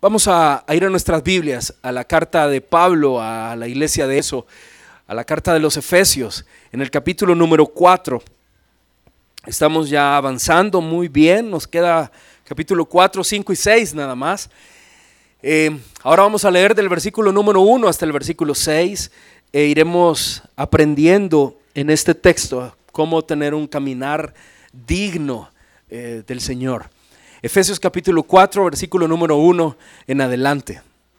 Vamos a ir a nuestras Biblias, a la carta de Pablo, a la iglesia de Éfeso, a la carta de los Efesios, en el capítulo número 4. Estamos ya avanzando muy bien, nos queda capítulo 4, 5 y 6 nada más. Ahora vamos a leer del versículo número 1 hasta el versículo 6 e iremos aprendiendo en este texto cómo tener un caminar digno del Señor. Efesios capítulo 4, versículo número 1 en adelante.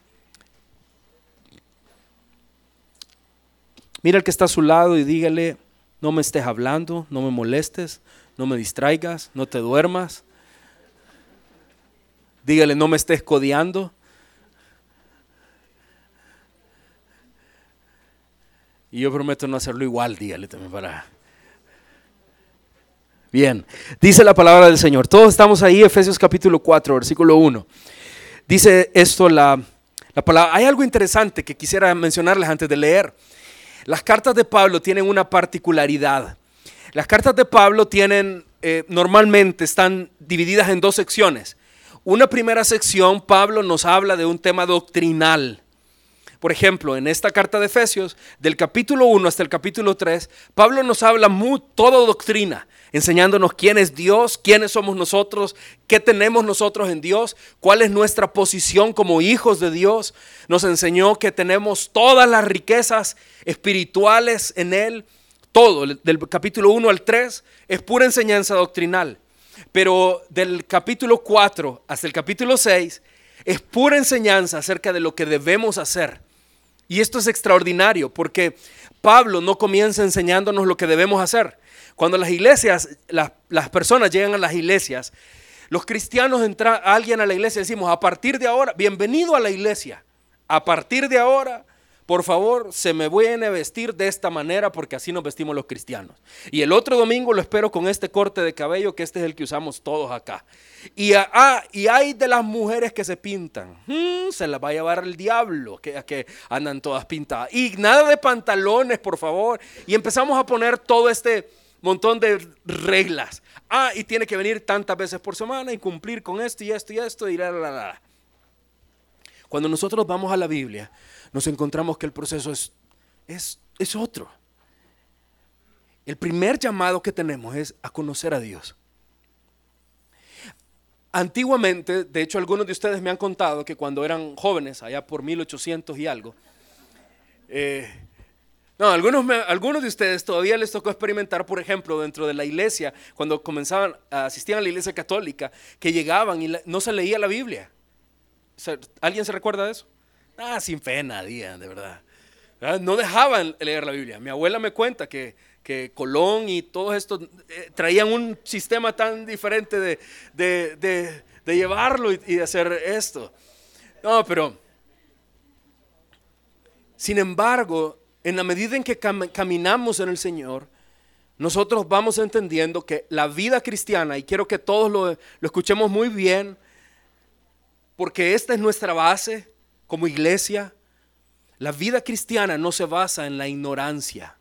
Mira al que está a su lado y dígale: no me estés hablando, no me molestes, no me distraigas, no te duermas. Dígale: no me estés codeando. Y yo prometo no hacerlo igual, dígale también para... Bien, dice la palabra del Señor. Todos estamos ahí, Efesios capítulo 4, versículo 1. Dice esto la palabra. Hay algo interesante que quisiera mencionarles antes de leer. Las cartas de Pablo tienen una particularidad. Las cartas de Pablo normalmente están divididas en dos secciones. Una primera sección, Pablo nos habla de un tema doctrinal. Por ejemplo, en esta carta de Efesios, del capítulo 1 hasta el capítulo 3, Pablo nos habla toda doctrina, enseñándonos quién es Dios, quiénes somos nosotros, qué tenemos nosotros en Dios, cuál es nuestra posición como hijos de Dios. Nos enseñó que tenemos todas las riquezas espirituales en Él. Todo, del capítulo 1 al 3, es pura enseñanza doctrinal. Pero del capítulo 4 hasta el capítulo 6, es pura enseñanza acerca de lo que debemos hacer. Y esto es extraordinario porque Pablo no comienza enseñándonos lo que debemos hacer. Cuando las iglesias, las personas llegan a las iglesias, los cristianos alguien a la iglesia, decimos: a partir de ahora, bienvenido a la iglesia. A partir de ahora, por favor, se me viene a vestir de esta manera porque así nos vestimos los cristianos. Y el otro domingo lo espero con este corte de cabello, que este es el que usamos todos acá. Y hay de las mujeres que se pintan, se las va a llevar el diablo, que andan todas pintadas. Y nada de pantalones, por favor. Y empezamos a poner todo este montón de reglas. Y tiene que venir tantas veces por semana y cumplir con esto y esto y esto y la. Cuando nosotros vamos a la Biblia, nos encontramos que el proceso es otro. El primer llamado que tenemos es a conocer a Dios. Antiguamente, de hecho, algunos de ustedes me han contado que cuando eran jóvenes, allá por 1800 y algo, algunos de ustedes todavía les tocó experimentar, por ejemplo, dentro de la iglesia, cuando asistían a la iglesia católica, que llegaban y no se leía la Biblia. ¿Alguien se recuerda de eso? Sin pena, de verdad. No dejaban leer la Biblia. Mi abuela me cuenta que Colón y todos estos traían un sistema tan diferente de llevarlo y de hacer esto. Pero sin embargo, en la medida en que caminamos en el Señor, nosotros vamos entendiendo que la vida cristiana, y quiero que todos lo escuchemos muy bien, porque esta es nuestra base como iglesia. La vida cristiana no se basa en la ignorancia.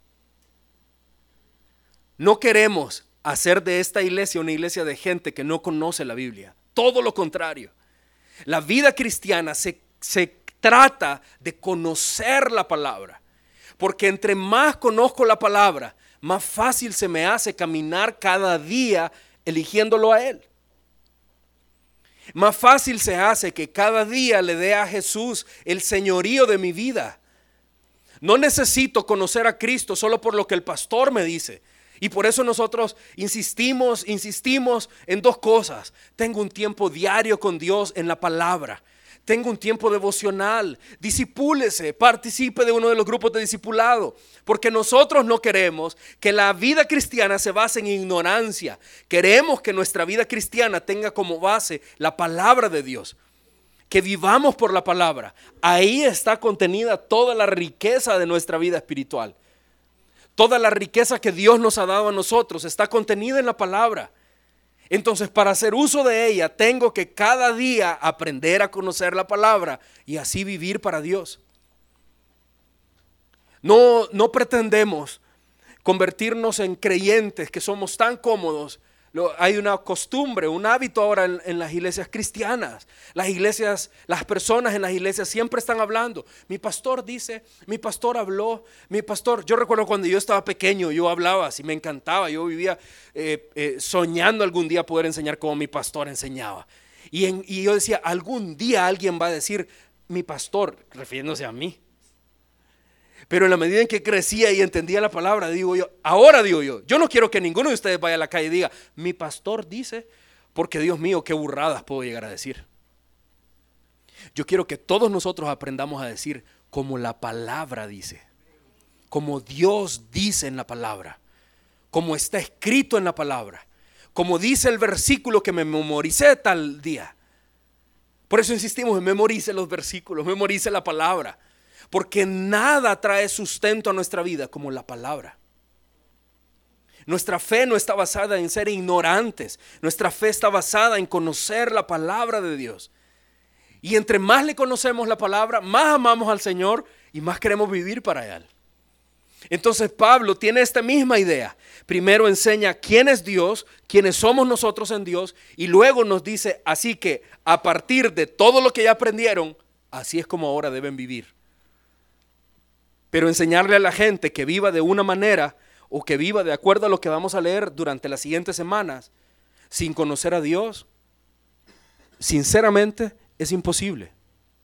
No queremos hacer de esta iglesia una iglesia de gente que no conoce la Biblia. Todo lo contrario. La vida cristiana se trata de conocer la palabra. Porque entre más conozco la palabra, más fácil se me hace caminar cada día eligiéndolo a Él. Más fácil se hace que cada día le dé a Jesús el señorío de mi vida. No necesito conocer a Cristo solo por lo que el pastor me dice. Y por eso nosotros insistimos en dos cosas. Tengo un tiempo diario con Dios en la palabra. Tengo un tiempo devocional. Discipúlese, participe de uno de los grupos de discipulado. Porque nosotros no queremos que la vida cristiana se base en ignorancia. Queremos que nuestra vida cristiana tenga como base la palabra de Dios. Que vivamos por la palabra. Ahí está contenida toda la riqueza de nuestra vida espiritual. Toda la riqueza que Dios nos ha dado a nosotros está contenida en la palabra. Entonces, para hacer uso de ella, tengo que cada día aprender a conocer la palabra y así vivir para Dios. No pretendemos convertirnos en creyentes que somos tan cómodos Hay una costumbre, un hábito ahora en las iglesias cristianas. Las iglesias, las personas en las iglesias siempre están hablando. Mi pastor dice, mi pastor habló, mi pastor. Yo recuerdo cuando yo estaba pequeño, yo hablaba así, me encantaba. Yo vivía soñando algún día poder enseñar como mi pastor enseñaba. Y yo decía, algún día alguien va a decir, mi pastor, refiriéndose a mí. Pero en la medida en que crecía y entendía la palabra, ahora digo yo no quiero que ninguno de ustedes vaya a la calle y diga, mi pastor dice, porque Dios mío, qué burradas puedo llegar a decir. Yo quiero que todos nosotros aprendamos a decir como la palabra dice, como Dios dice en la palabra, como está escrito en la palabra, como dice el versículo que me memoricé tal día. Por eso insistimos en memorice los versículos, memorice la palabra. Porque nada trae sustento a nuestra vida como la palabra. Nuestra fe no está basada en ser ignorantes. Nuestra fe está basada en conocer la palabra de Dios. Y entre más le conocemos la palabra, más amamos al Señor y más queremos vivir para Él. Entonces Pablo tiene esta misma idea. Primero enseña quién es Dios, quiénes somos nosotros en Dios, y luego nos dice, así que a partir de todo lo que ya aprendieron, así es como ahora deben vivir. Pero enseñarle a la gente que viva de una manera o que viva de acuerdo a lo que vamos a leer durante las siguientes semanas, sin conocer a Dios, sinceramente es imposible.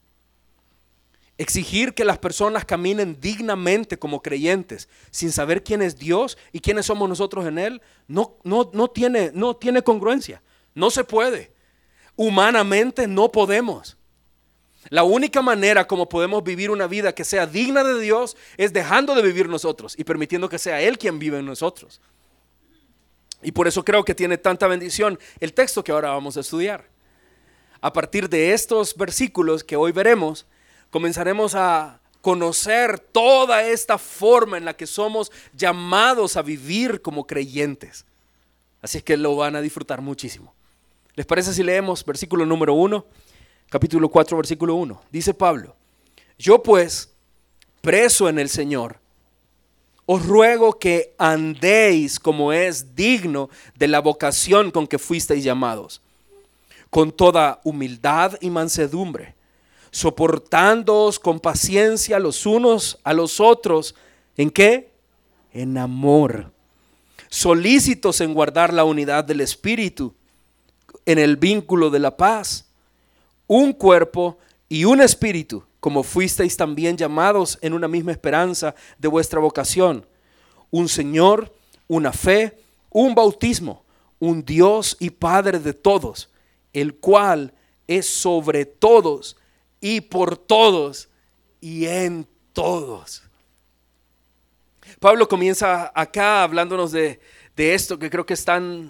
Exigir que las personas caminen dignamente como creyentes, sin saber quién es Dios y quiénes somos nosotros en Él, no tiene congruencia. No se puede. Humanamente no podemos. La única manera como podemos vivir una vida que sea digna de Dios es dejando de vivir nosotros y permitiendo que sea Él quien vive en nosotros. Y por eso creo que tiene tanta bendición el texto que ahora vamos a estudiar. A partir de estos versículos que hoy veremos, comenzaremos a conocer toda esta forma en la que somos llamados a vivir como creyentes. Así es que lo van a disfrutar muchísimo. ¿Les parece si leemos versículo número 1? Capítulo 4, versículo 1. Dice Pablo: yo pues, preso en el Señor, os ruego que andéis como es digno de la vocación con que fuisteis llamados, con toda humildad y mansedumbre, soportándoos con paciencia los unos a los otros. ¿En qué? En amor, solícitos en guardar la unidad del Espíritu, en el vínculo de la paz. Un cuerpo y un espíritu, como fuisteis también llamados en una misma esperanza de vuestra vocación. Un Señor, una fe, un bautismo, un Dios y Padre de todos, el cual es sobre todos y por todos y en todos. Pablo comienza acá hablándonos de esto que creo que es tan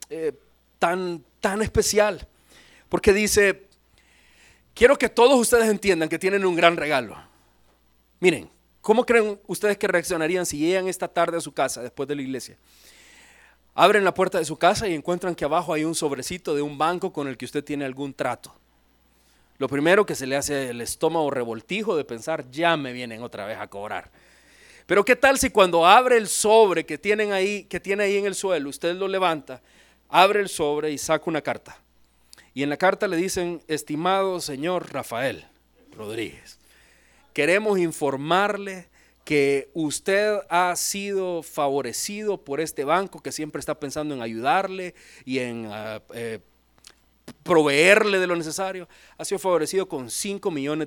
especial, porque dice: quiero que todos ustedes entiendan que tienen un gran regalo. Miren, ¿cómo creen ustedes que reaccionarían si llegan esta tarde a su casa después de la iglesia? Abren la puerta de su casa y encuentran que abajo hay un sobrecito de un banco con el que usted tiene algún trato. Lo primero que se le hace el estómago revoltijo de pensar, ya me vienen otra vez a cobrar. Pero ¿qué tal si cuando abre el sobre que tiene ahí en el suelo, usted lo levanta, abre el sobre y saca una carta? Y en la carta le dicen: estimado señor Rafael Rodríguez, queremos informarle que usted ha sido favorecido por este banco que siempre está pensando en ayudarle y en proveerle de lo necesario. Ha sido favorecido con $5 millones.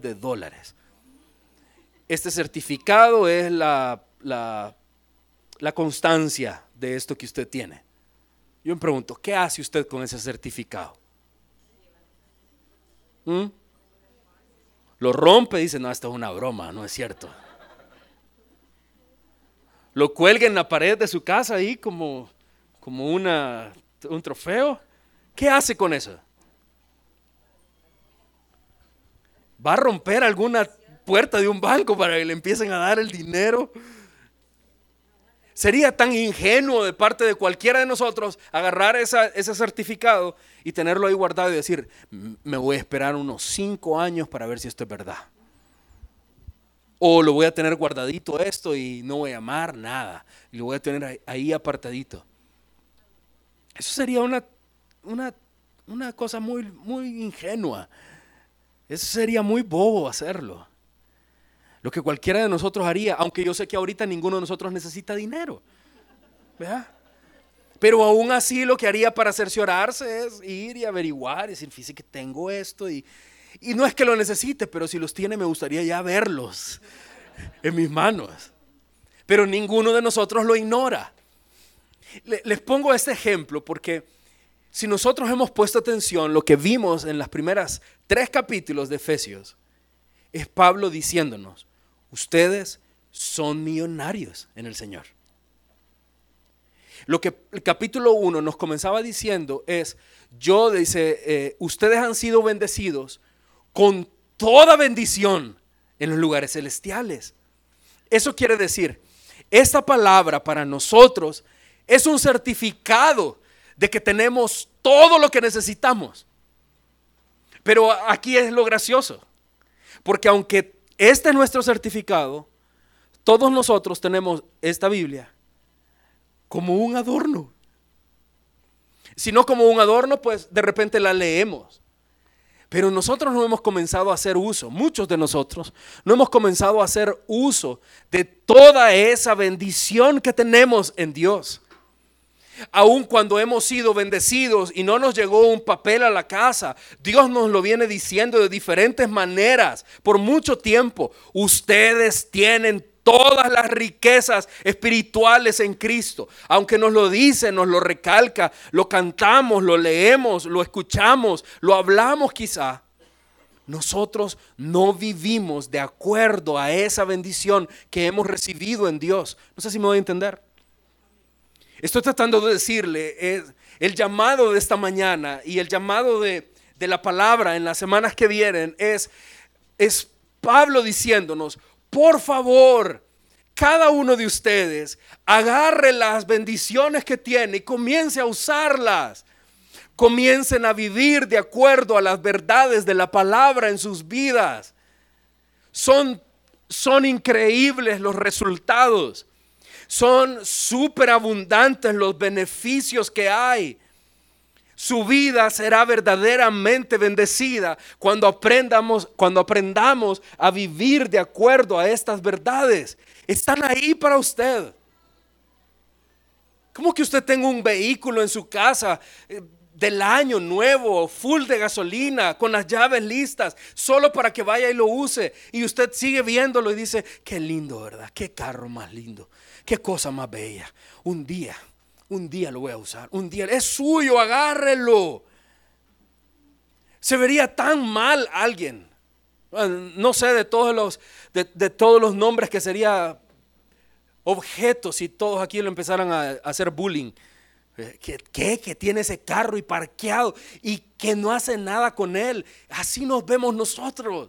Este certificado es la constancia de esto que usted tiene. Yo me pregunto, ¿qué hace usted con ese certificado? Lo rompe y dice: no, esto es una broma, no es cierto. Lo cuelga en la pared de su casa ahí como un trofeo. ¿Qué hace con eso? ¿Va a romper alguna puerta de un banco para que le empiecen a dar el dinero? Sería tan ingenuo de parte de cualquiera de nosotros agarrar ese certificado y tenerlo ahí guardado y decir: me voy a esperar unos 5 años para ver si esto es verdad. O lo voy a tener guardadito esto y no voy a llamar nada. Y lo voy a tener ahí apartadito. Eso sería una cosa muy, muy ingenua. Eso sería muy bobo hacerlo. Lo que cualquiera de nosotros haría, aunque yo sé que ahorita ninguno de nosotros necesita dinero, ¿verdad? Pero aún así lo que haría para cerciorarse es ir y averiguar y decir, fíjese que tengo esto y no es que lo necesite, pero si los tiene me gustaría ya verlos en mis manos. Pero ninguno de nosotros lo ignora. Les pongo este ejemplo porque si nosotros hemos puesto atención, lo que vimos en las primeras 3 capítulos de Efesios es Pablo diciéndonos, ustedes son millonarios en el Señor. Lo que el capítulo 1 nos comenzaba diciendo es, ustedes han sido bendecidos con toda bendición en los lugares celestiales. Eso quiere decir, esta palabra para nosotros es un certificado de que tenemos todo lo que necesitamos. Pero aquí es lo gracioso, porque aunque este es nuestro certificado, todos nosotros tenemos esta Biblia como un adorno. Si no como un adorno, pues de repente la leemos. Pero nosotros no hemos comenzado a hacer uso, muchos de nosotros no hemos comenzado a hacer uso de toda esa bendición que tenemos en Dios. Aun cuando hemos sido bendecidos y no nos llegó un papel a la casa, Dios nos lo viene diciendo de diferentes maneras por mucho tiempo. Ustedes tienen todas las riquezas espirituales en Cristo. Aunque nos lo dice, nos lo recalca, lo cantamos, lo leemos, lo escuchamos, lo hablamos quizá. Nosotros no vivimos de acuerdo a esa bendición que hemos recibido en Dios. No sé si me voy a entender. Estoy tratando de decirle, el llamado de esta mañana y el llamado de la palabra en las semanas que vienen es Pablo diciéndonos, por favor, cada uno de ustedes agarre las bendiciones que tiene y comience a usarlas. Comiencen a vivir de acuerdo a las verdades de la palabra en sus vidas. Son increíbles los resultados. Son súper abundantes los beneficios que hay. Su vida será verdaderamente bendecida cuando aprendamos a vivir de acuerdo a estas verdades. Están ahí para usted. ¿Cómo que usted tenga un vehículo en su casa del año nuevo, full de gasolina, con las llaves listas, solo para que vaya y lo use? Y usted sigue viéndolo y dice, qué lindo, ¿verdad? Qué carro más lindo, qué cosa más bella. Un día lo voy a usar, un día es suyo, agárrelo. Se vería tan mal alguien, no sé de todos los nombres que sería objetos si todos aquí lo empezaran a hacer bullying. Que tiene ese carro y parqueado y que no hace nada con él. Así nos vemos nosotros.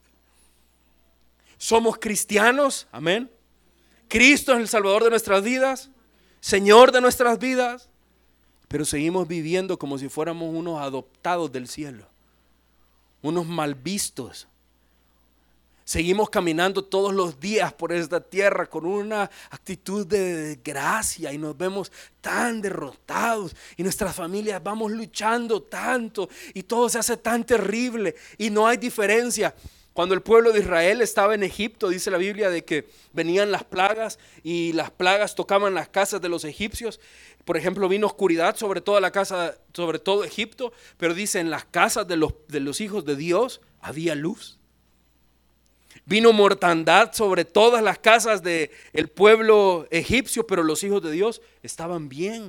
Somos cristianos, amén. Cristo es el Salvador de nuestras vidas, Señor de nuestras vidas, pero seguimos viviendo como si fuéramos unos adoptados del cielo, unos mal vistos. Seguimos caminando todos los días por esta tierra con una actitud de desgracia y nos vemos tan derrotados y nuestras familias vamos luchando tanto y todo se hace tan terrible y no hay diferencia. Cuando el pueblo de Israel estaba en Egipto, dice la Biblia de que venían las plagas y las plagas tocaban las casas de los egipcios. Por ejemplo, vino oscuridad sobre toda la casa, sobre todo Egipto, pero dice en las casas de los hijos de Dios había luz. Vino mortandad sobre todas las casas del pueblo egipcio, pero los hijos de Dios estaban bien.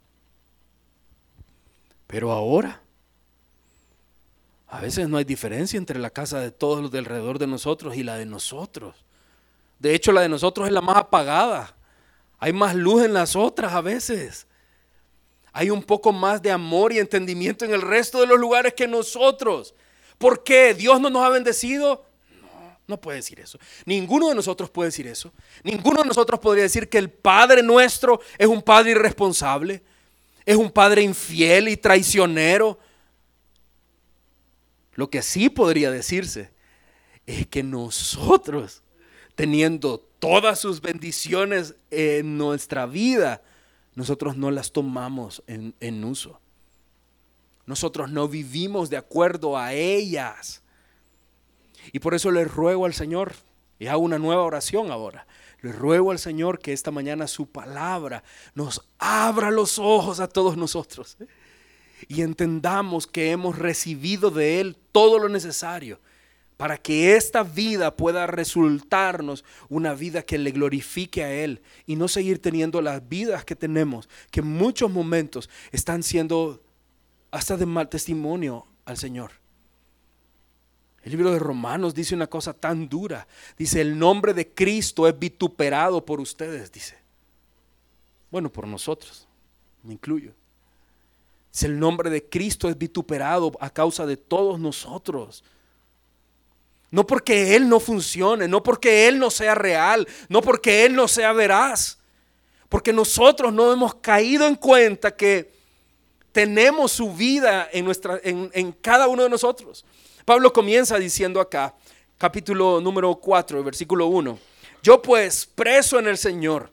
Pero ahora, a veces no hay diferencia entre la casa de todos los de alrededor de nosotros y la de nosotros. De hecho, la de nosotros es la más apagada. Hay más luz en las otras a veces. Hay un poco más de amor y entendimiento en el resto de los lugares que nosotros. ¿Por qué? ¿Dios no nos ha bendecido? No puede decir eso. Ninguno de nosotros puede decir eso. Ninguno de nosotros podría decir que el Padre nuestro es un Padre irresponsable, es un Padre infiel y traicionero. Lo que sí podría decirse es que nosotros, teniendo todas sus bendiciones en nuestra vida, nosotros no las tomamos en uso. Nosotros no vivimos de acuerdo a ellas. Y por eso le ruego al Señor, y hago una nueva oración ahora, le ruego al Señor que esta mañana su palabra nos abra los ojos a todos nosotros y entendamos que hemos recibido de Él todo lo necesario para que esta vida pueda resultarnos una vida que le glorifique a Él y no seguir teniendo las vidas que tenemos, que en muchos momentos están siendo hasta de mal testimonio al Señor. El libro de Romanos dice una cosa tan dura. Dice, el nombre de Cristo es vituperado por ustedes, dice. Bueno, por nosotros, me incluyo. Dice, el nombre de Cristo es vituperado a causa de todos nosotros. No porque Él no funcione, no porque Él no sea real, no porque Él no sea veraz. Porque nosotros no hemos caído en cuenta que tenemos su vida en cada uno de nosotros. Pablo comienza diciendo acá, capítulo número 4, versículo 1. Yo pues, preso en el Señor.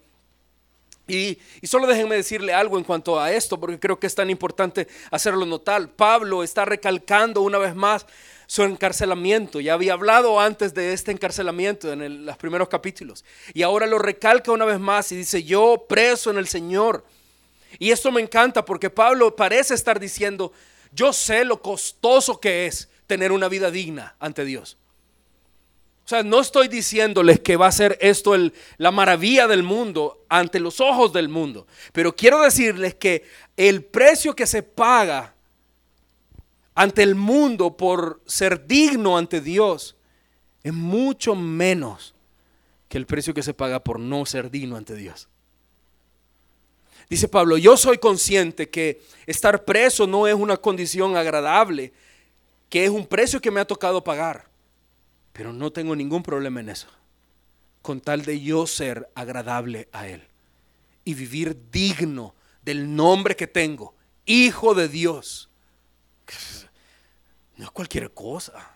Y solo déjenme decirle algo en cuanto a esto, porque creo que es tan importante hacerlo notar. Pablo está recalcando una vez más su encarcelamiento. Ya había hablado antes de este encarcelamiento en los primeros capítulos. Y ahora lo recalca una vez más y dice, yo preso en el Señor. Y esto me encanta porque Pablo parece estar diciendo, yo sé lo costoso que es tener una vida digna ante Dios. O sea, no estoy diciéndoles que va a ser esto la maravilla del mundo ante los ojos del mundo, pero quiero decirles que el precio que se paga ante el mundo por ser digno ante Dios es mucho menos que el precio que se paga por no ser digno ante Dios. Dice Pablo, yo soy consciente que estar preso no es una condición agradable, que es un precio que me ha tocado pagar, pero no tengo ningún problema en eso, con tal de yo ser agradable a Él y vivir digno del nombre que tengo, Hijo de Dios. No es cualquier cosa.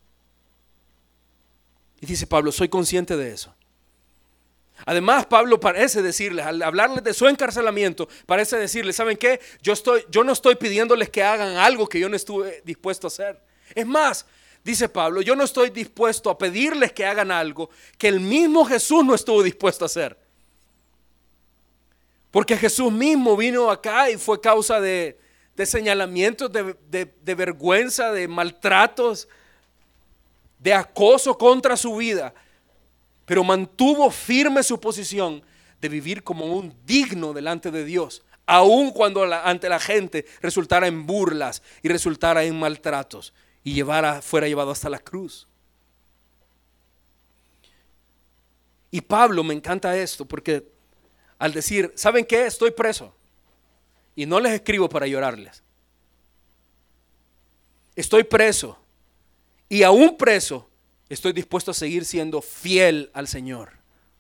Y dice Pablo, soy consciente de eso. Además, Pablo parece decirles, al hablarles de su encarcelamiento, parece decirles, ¿saben qué? Yo no estoy pidiéndoles que hagan algo que yo no estuve dispuesto a hacer. Es más, dice Pablo, yo no estoy dispuesto a pedirles que hagan algo que el mismo Jesús no estuvo dispuesto a hacer. Porque Jesús mismo vino acá y fue causa de señalamientos, de vergüenza, de maltratos, de acoso contra su vida. Pero mantuvo firme su posición de vivir como un digno delante de Dios, aun cuando ante la gente resultara en burlas y resultara en maltratos y fuera llevado hasta la cruz. Y Pablo, me encanta esto porque al decir, ¿saben qué? Estoy preso y no les escribo para llorarles. Estoy preso y aún preso estoy dispuesto a seguir siendo fiel al Señor.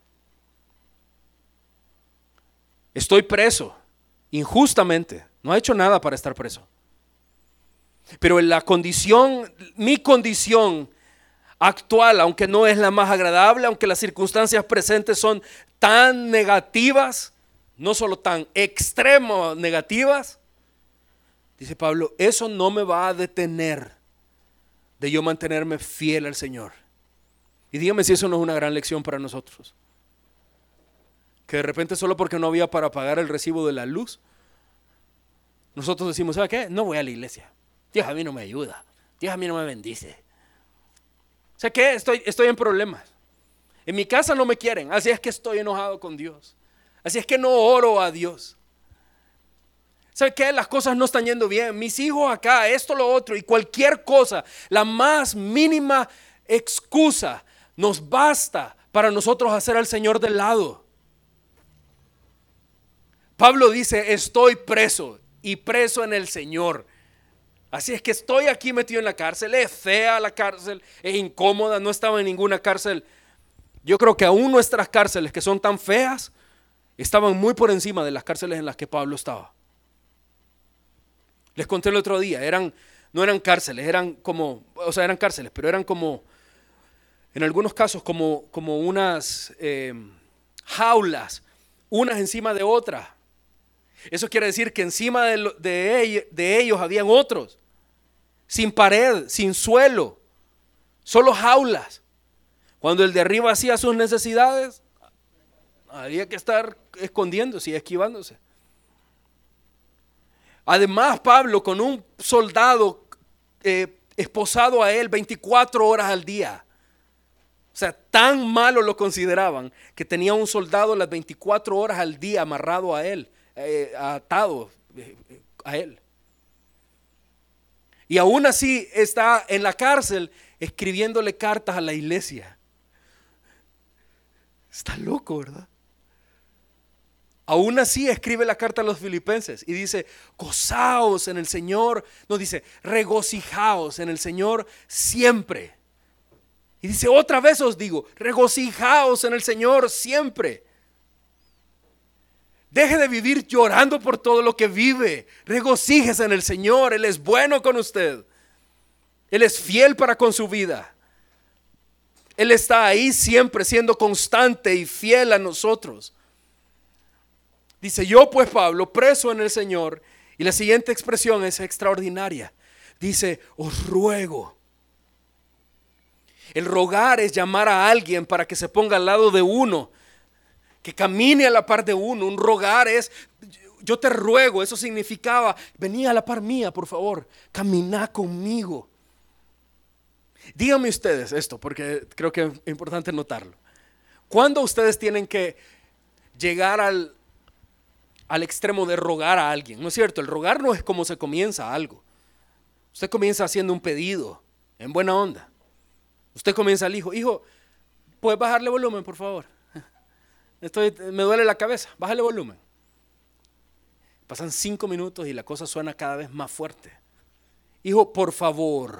Estoy preso injustamente. No he hecho nada para estar preso. Pero en mi condición actual, aunque no es la más agradable, aunque las circunstancias presentes son tan negativas, no solo tan extremo negativas, dice Pablo, eso no me va a detener de yo mantenerme fiel al Señor. Y dígame si eso no es una gran lección para nosotros. Que de repente solo porque no había para pagar el recibo de la luz, nosotros decimos, ¿sabe qué? No voy a la iglesia. Dios a mí no me ayuda. Dios a mí no me bendice. ¿Sabe qué? Estoy en problemas. En mi casa no me quieren, así es que estoy enojado con Dios. Así es que no oro a Dios. ¿Sabe qué? Las cosas no están yendo bien. Mis hijos acá, esto, lo otro, y cualquier cosa, la más mínima excusa nos basta para nosotros hacer al Señor de lado. Pablo dice, estoy preso y preso en el Señor. Así es que estoy aquí metido en la cárcel. Es fea la cárcel, es incómoda, no estaba en ninguna cárcel. Yo creo que aún nuestras cárceles, que son tan feas, estaban muy por encima de las cárceles en las que Pablo estaba. Les conté el otro día, no eran cárceles, eran cárceles, pero eran como, en algunos casos, como unas jaulas, unas encima de otras. Eso quiere decir que encima de ellos habían otros, sin pared, sin suelo, solo jaulas. Cuando el de arriba hacía sus necesidades, había que estar escondiéndose y esquivándose. Además, Pablo con un soldado esposado a él 24 horas al día. O sea, tan malo lo consideraban que tenía un soldado las 24 horas al día amarrado a él, atado a él. Y aún así está en la cárcel escribiéndole cartas a la iglesia. Está loco, ¿verdad? Aún así escribe la carta a los filipenses y dice, gozaos en el Señor. No, dice, regocijaos en el Señor siempre. Y dice, otra vez os digo, regocijaos en el Señor siempre. Deje de vivir llorando por todo lo que vive. Regocíjese en el Señor. Él es bueno con usted. Él es fiel para con su vida. Él está ahí siempre siendo constante y fiel a nosotros. Dice, yo pues Pablo, preso en el Señor. Y la siguiente expresión es extraordinaria. Dice, os ruego. El rogar es llamar a alguien para que se ponga al lado de uno, que camine a la par de uno. Un rogar es, yo te ruego, eso significaba, vení a la par mía, por favor, caminá conmigo. Díganme ustedes esto, porque creo que es importante notarlo. ¿Cuándo ustedes tienen que llegar al extremo de rogar a alguien? ¿No es cierto? El rogar no es como se comienza algo. Usted comienza haciendo un pedido, en buena onda. Usted comienza al hijo, ¿puedes bajarle volumen, por favor? Me duele la cabeza, bájale volumen. Pasan 5 minutos y la cosa suena cada vez más fuerte. Hijo, por favor.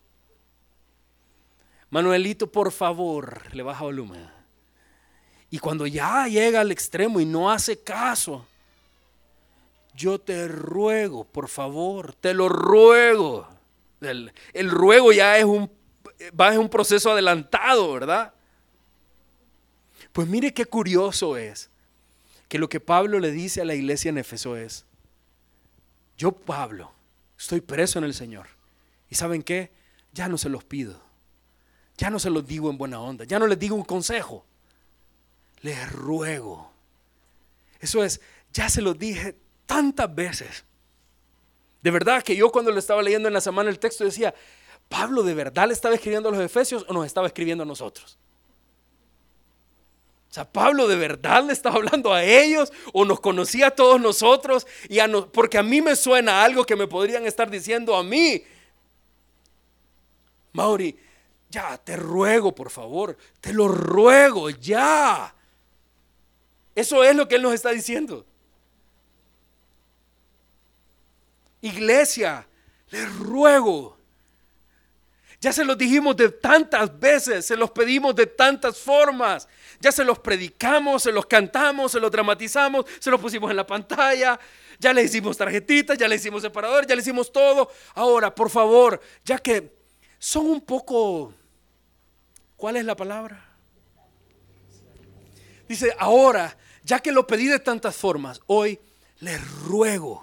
Manuelito, por favor, le baja volumen. Y cuando ya llega al extremo y no hace caso, yo te ruego, por favor, te lo ruego. El ruego ya es un proceso adelantado, ¿verdad? Pues mire qué curioso es que lo que Pablo le dice a la iglesia en Éfeso es, yo Pablo estoy preso en el Señor y ¿saben qué? Ya no se los pido, ya no se los digo en buena onda, ya no les digo un consejo, les ruego. Eso es, ya se los dije tantas veces. De verdad que yo cuando lo estaba leyendo en la semana el texto decía, ¿Pablo de verdad le estaba escribiendo a los efesios o nos estaba escribiendo a nosotros? O sea, ¿Pablo de verdad le estaba hablando a ellos o nos conocía a todos nosotros? Porque a mí me suena algo que me podrían estar diciendo a mí. Mauri, ya te ruego, por favor, te lo ruego, ya. Eso es lo que él nos está diciendo. Iglesia, les ruego. Ya se los dijimos de tantas veces, se los pedimos de tantas formas. Ya se los predicamos, se los cantamos, se los dramatizamos, se los pusimos en la pantalla. Ya le hicimos tarjetitas, ya le hicimos separador, ya le hicimos todo. Ahora, por favor, ya que son un poco, ¿cuál es la palabra? Dice, ahora, ya que lo pedí de tantas formas, hoy les ruego.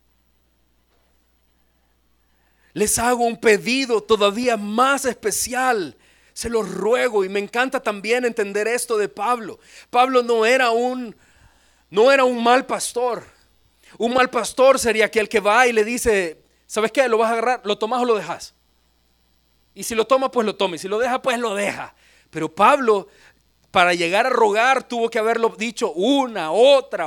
Les hago un pedido todavía más especial. Se los ruego. Y me encanta también entender esto de Pablo. Pablo no era un mal pastor. Un mal pastor sería aquel que va y le dice, ¿sabes qué? ¿Lo vas a agarrar? ¿Lo tomas o lo dejas? Y si lo toma, pues lo toma. Y si lo deja, pues lo deja. Pero Pablo, para llegar a rogar, tuvo que haberlo dicho una, otra.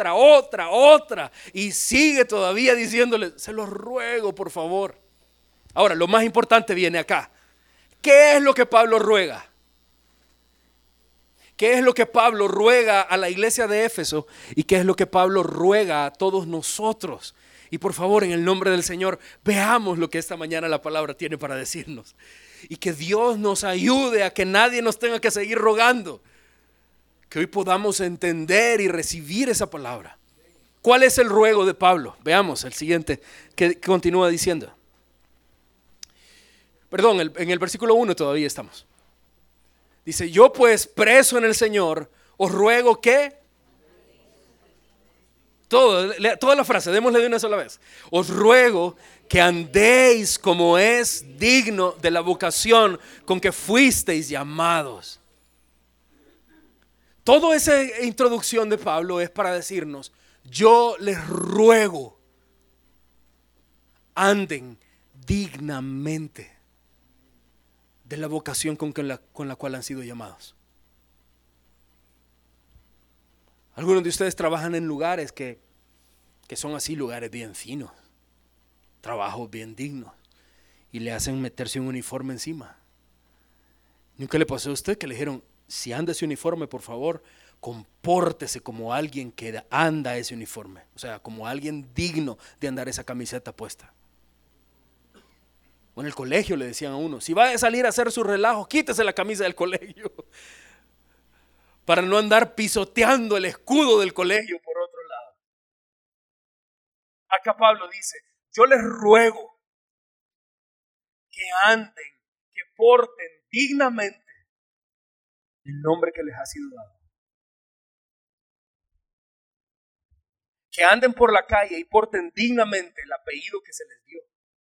Y sigue todavía diciéndole, se los ruego, por favor. Ahora, lo más importante viene acá. ¿Qué es lo que Pablo ruega? ¿Qué es lo que Pablo ruega a la iglesia de Éfeso? ¿Y qué es lo que Pablo ruega a todos nosotros? Y por favor, en el nombre del Señor, veamos lo que esta mañana la palabra tiene para decirnos. Y que Dios nos ayude a que nadie nos tenga que seguir rogando. Que hoy podamos entender y recibir esa palabra. ¿Cuál es el ruego de Pablo? Veamos el siguiente que continúa diciendo. Perdón, en el versículo 1 todavía estamos. Dice, yo pues preso en el Señor, os ruego que toda la frase, démosle de una sola vez. Os ruego que andéis como es digno de la vocación con que fuisteis llamados. Toda esa introducción de Pablo es para decirnos: yo les ruego, anden dignamente de la vocación con la cual han sido llamados. Algunos de ustedes trabajan en lugares que son así, lugares bien finos, trabajos bien dignos, y le hacen meterse un uniforme encima. ¿Nunca le pasó a usted que le dijeron: si anda ese uniforme, por favor, compórtese como alguien que anda ese uniforme? O sea, como alguien digno de andar esa camiseta puesta. O en el colegio le decían a uno: si va a salir a hacer su relajo, quítese la camisa del colegio, para no andar pisoteando el escudo del colegio por otro lado. Acá Pablo dice: yo les ruego que anden, que porten dignamente el nombre que les ha sido dado. Que anden por la calle y porten dignamente el apellido que se les dio.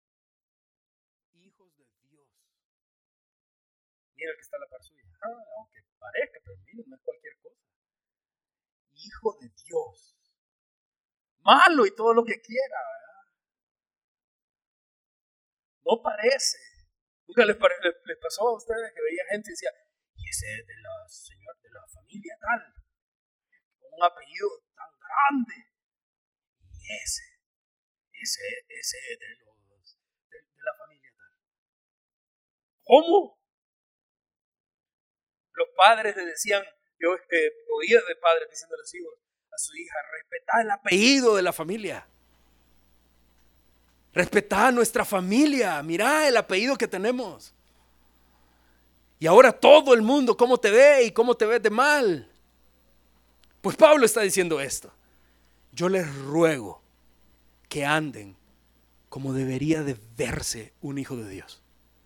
Hijos de Dios. Mira el que está a la par suya. Aunque parezca, pero mira, no es cualquier cosa. Hijo de Dios. Malo y todo lo que quiera, ¿verdad? No parece. ¿Nunca les pasó a ustedes que veía gente y decía: y ese es de la familia tal, con un apellido tan grande? Y ese es de la familia tal. ¿Cómo? Los padres le decían, yo oía de padres diciendo a los hijos, a su hija: respetad el apellido de la familia. Respetad nuestra familia. Mirá el apellido que tenemos. Y ahora todo el mundo, ¿cómo te ve y cómo te ves de mal? Pues Pablo está diciendo esto: yo les ruego que anden como debería de verse un hijo de Dios.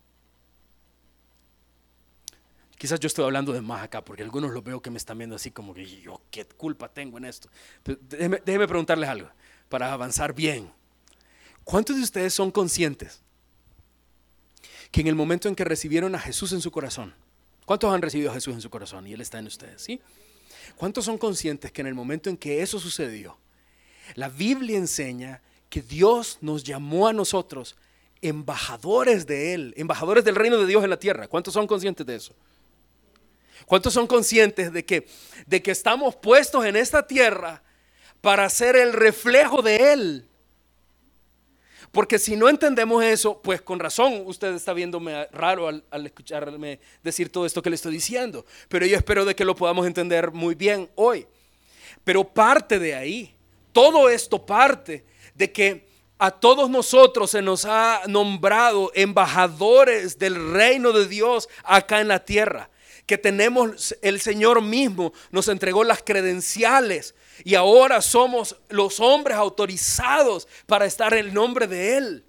Quizás yo estoy hablando de más acá, porque algunos los veo que me están viendo así como que yo qué culpa tengo en esto. Pero déjeme preguntarles algo para avanzar bien. ¿Cuántos de ustedes son conscientes que en el momento en que recibieron a Jesús en su corazón, cuántos han recibido a Jesús en su corazón y Él está en ustedes? ¿Sí? ¿Cuántos son conscientes que en el momento en que eso sucedió, la Biblia enseña que Dios nos llamó a nosotros embajadores de Él, embajadores del reino de Dios en la tierra? ¿Cuántos son conscientes de eso? ¿Cuántos son conscientes de que estamos puestos en esta tierra para ser el reflejo de Él? Porque si no entendemos eso, pues con razón usted está viéndome raro al escucharme decir todo esto que le estoy diciendo. Pero yo espero de que lo podamos entender muy bien hoy. Pero parte de ahí, todo esto parte de que a todos nosotros se nos ha nombrado embajadores del reino de Dios acá en la tierra. Que tenemos, el Señor mismo nos entregó las credenciales y ahora somos los hombres autorizados para estar en el nombre de Él.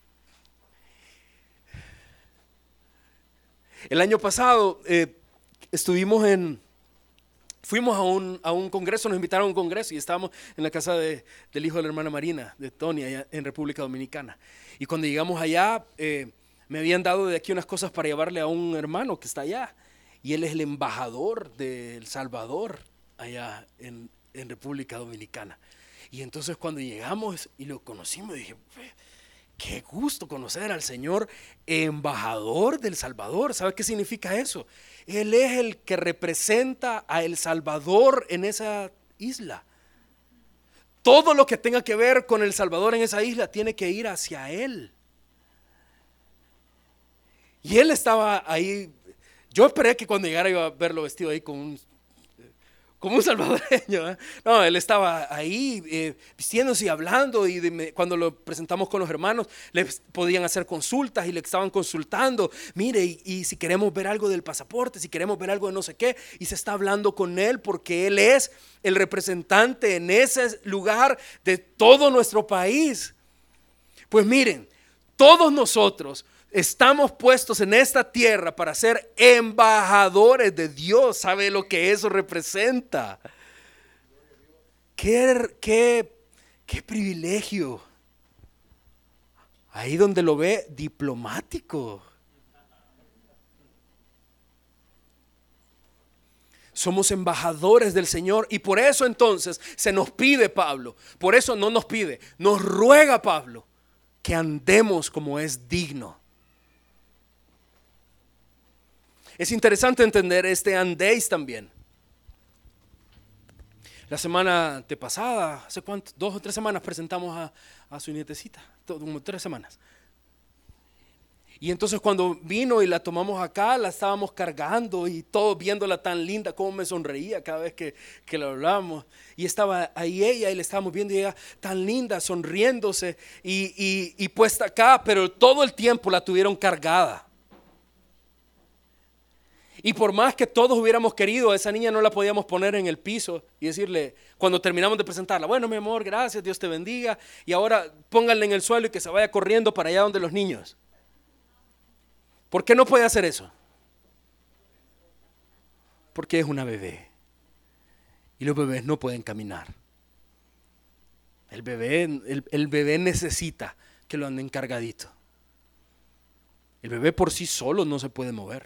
El año pasado fuimos a un congreso, nos invitaron a un congreso y estábamos en la casa del hijo de la hermana Marina, de Tony, allá en República Dominicana. Y cuando llegamos allá, me habían dado de aquí unas cosas para llevarle a un hermano que está allá. Y él es el embajador de El Salvador allá en República Dominicana. Y entonces cuando llegamos y lo conocimos, dije: qué gusto conocer al Señor embajador de El Salvador. ¿Sabe qué significa eso? Él es el que representa a El Salvador en esa isla. Todo lo que tenga que ver con El Salvador en esa isla tiene que ir hacia Él. Y él estaba ahí. Yo esperé que cuando llegara iba a verlo vestido ahí como un salvadoreño, ¿eh? No, él estaba ahí vistiéndose y hablando, y cuando lo presentamos con los hermanos, le podían hacer consultas y le estaban consultando. Mire, y si queremos ver algo del pasaporte, si queremos ver algo de no sé qué, y se está hablando con él porque él es el representante en ese lugar de todo nuestro país. Pues miren, todos nosotros estamos puestos en esta tierra para ser embajadores de Dios. ¿Sabe lo que eso representa? Qué ¡Qué privilegio! Ahí donde lo ve, diplomático. Somos embajadores del Señor y por eso entonces se nos pide Pablo, por eso no nos pide, nos ruega Pablo que andemos como es digno. Es interesante entender este andéis también. La semana antepasada, ¿hace cuánto? 2 o 3 semanas presentamos a su nietecita, como 3 semanas. Y entonces cuando vino y la tomamos acá, la estábamos cargando y todos viéndola tan linda, como me sonreía cada vez que la hablábamos. Y estaba ahí ella y le estábamos viendo y ella tan linda, sonriéndose y puesta acá, pero todo el tiempo la tuvieron cargada. Y por más que todos hubiéramos querido, a esa niña no la podíamos poner en el piso y decirle, cuando terminamos de presentarla, bueno mi amor, gracias, Dios te bendiga, y ahora pónganla en el suelo y que se vaya corriendo para allá donde los niños. ¿Por qué no puede hacer eso? Porque es una bebé. Y los bebés no pueden caminar. El bebé necesita que lo anden cargadito. El bebé por sí solo no se puede mover.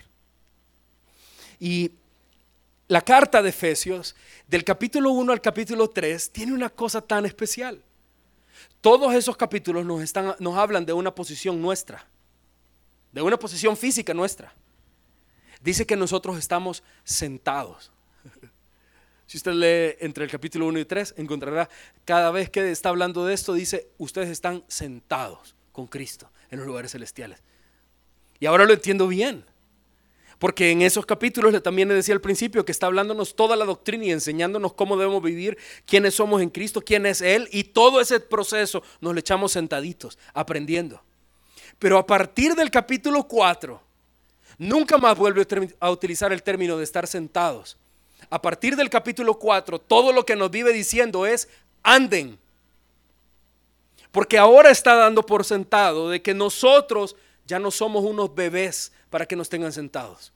Y la carta de Efesios, del capítulo 1 al capítulo 3, tiene una cosa tan especial. Todos esos capítulos nos hablan de una posición nuestra. De una posición física nuestra. Dice que nosotros estamos sentados. Si usted lee entre el capítulo 1 y 3, encontrará cada vez que está hablando de esto, dice, ustedes están sentados con Cristo en los lugares celestiales. Y ahora lo entiendo bien. Porque en esos capítulos también le decía al principio que está hablándonos toda la doctrina y enseñándonos cómo debemos vivir, quiénes somos en Cristo, quién es Él, y todo ese proceso nos lo echamos sentaditos, aprendiendo. Pero a partir del capítulo 4, nunca más vuelve a utilizar el término de estar sentados. A partir del capítulo 4, todo lo que nos vive diciendo es anden. Porque ahora está dando por sentado de que nosotros ya no somos unos bebés para que nos tengan sentados.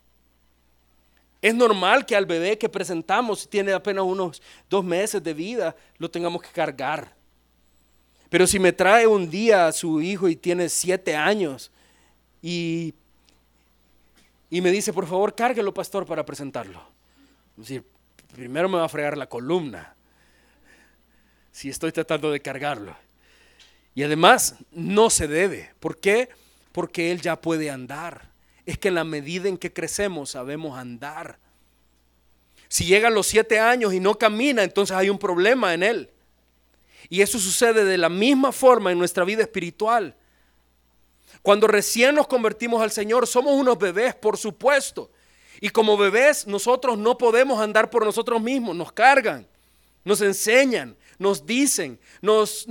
Es normal que al bebé que presentamos, si tiene apenas unos 2 meses de vida, lo tengamos que cargar. Pero si me trae un día a su hijo y tiene 7 años y me dice, por favor, cárguelo, pastor, para presentarlo. Es decir, primero me va a fregar la columna si estoy tratando de cargarlo. Y además, no se debe. ¿Por qué? Porque él ya puede andar. Es que en la medida en que crecemos sabemos andar. Si llega a los 7 años y no camina, entonces hay un problema en él. Y eso sucede de la misma forma en nuestra vida espiritual. Cuando recién nos convertimos al Señor, somos unos bebés, por supuesto. Y como bebés, nosotros no podemos andar por nosotros mismos. Nos cargan, nos enseñan, nos dicen, nos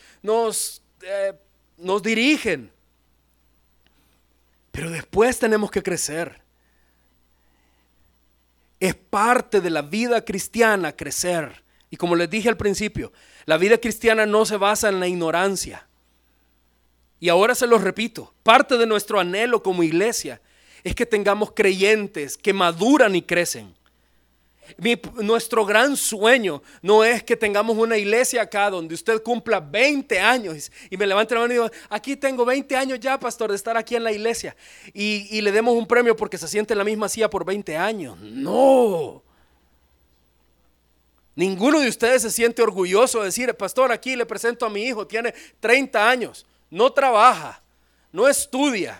dirigen. Pero después tenemos que crecer. Es parte de la vida cristiana crecer. Y como les dije al principio, la vida cristiana no se basa en la ignorancia. Y ahora se los repito, parte de nuestro anhelo como iglesia es que tengamos creyentes que maduran y crecen. Nuestro gran sueño no es que tengamos una iglesia acá donde usted cumpla 20 años y me levante la mano y digo, aquí tengo 20 años ya, pastor, de estar aquí en la iglesia y le demos un premio porque se siente en la misma silla por 20 años. No. Ninguno de ustedes se siente orgulloso de decir, pastor, aquí le presento a mi hijo, tiene 30 años, no trabaja, no estudia,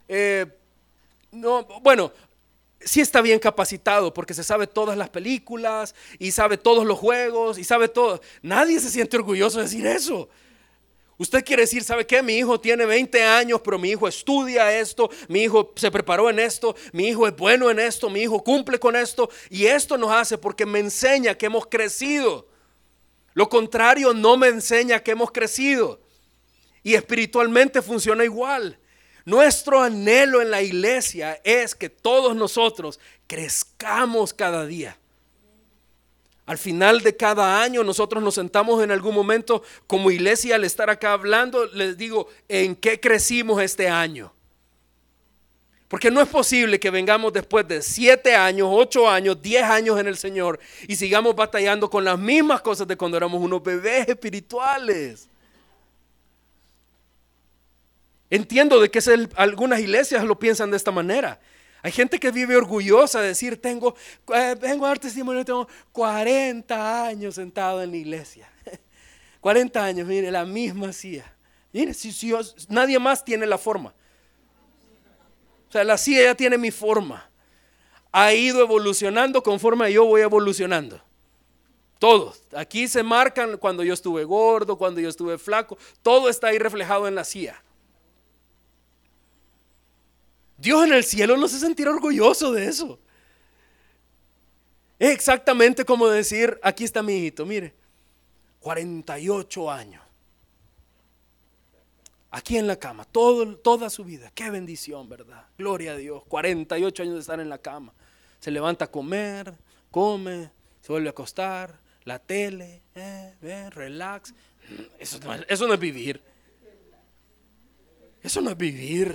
sí está bien capacitado porque se sabe todas las películas y sabe todos los juegos y sabe todo. Nadie se siente orgulloso de decir eso. Usted quiere decir, ¿sabe qué? Mi hijo tiene 20 años, pero mi hijo estudia esto, mi hijo se preparó en esto, mi hijo es bueno en esto, mi hijo cumple con esto. Y esto nos hace porque me enseña que hemos crecido. Lo contrario no me enseña que hemos crecido. Y espiritualmente funciona igual. Nuestro anhelo en la iglesia es que todos nosotros crezcamos cada día. Al final de cada año nosotros nos sentamos en algún momento como iglesia al estar acá hablando, les digo, ¿en qué crecimos este año? Porque no es posible que vengamos después de 7 años, 8 años, 10 años en el Señor y sigamos batallando con las mismas cosas de cuando éramos unos bebés espirituales. Entiendo de que algunas iglesias lo piensan de esta manera. Hay gente que vive orgullosa de decir, vengo a dar testimonio, tengo 40 años sentado en la iglesia. 40 años, mire, la misma silla. Mire, si nadie más tiene la forma. O sea, la silla ya tiene mi forma. Ha ido evolucionando conforme a yo voy evolucionando. Todos. Aquí se marcan cuando yo estuve gordo, cuando yo estuve flaco. Todo está ahí reflejado en la silla. Dios en el cielo no se sentirá orgulloso de eso. Es exactamente como decir, aquí está mi hijito, mire, 48 años. Aquí en la cama, toda su vida. Qué bendición, ¿verdad? Gloria a Dios. 48 años de estar en la cama. Se levanta a comer, come, se vuelve a acostar, la tele, relax. Eso no es vivir. Eso no es vivir.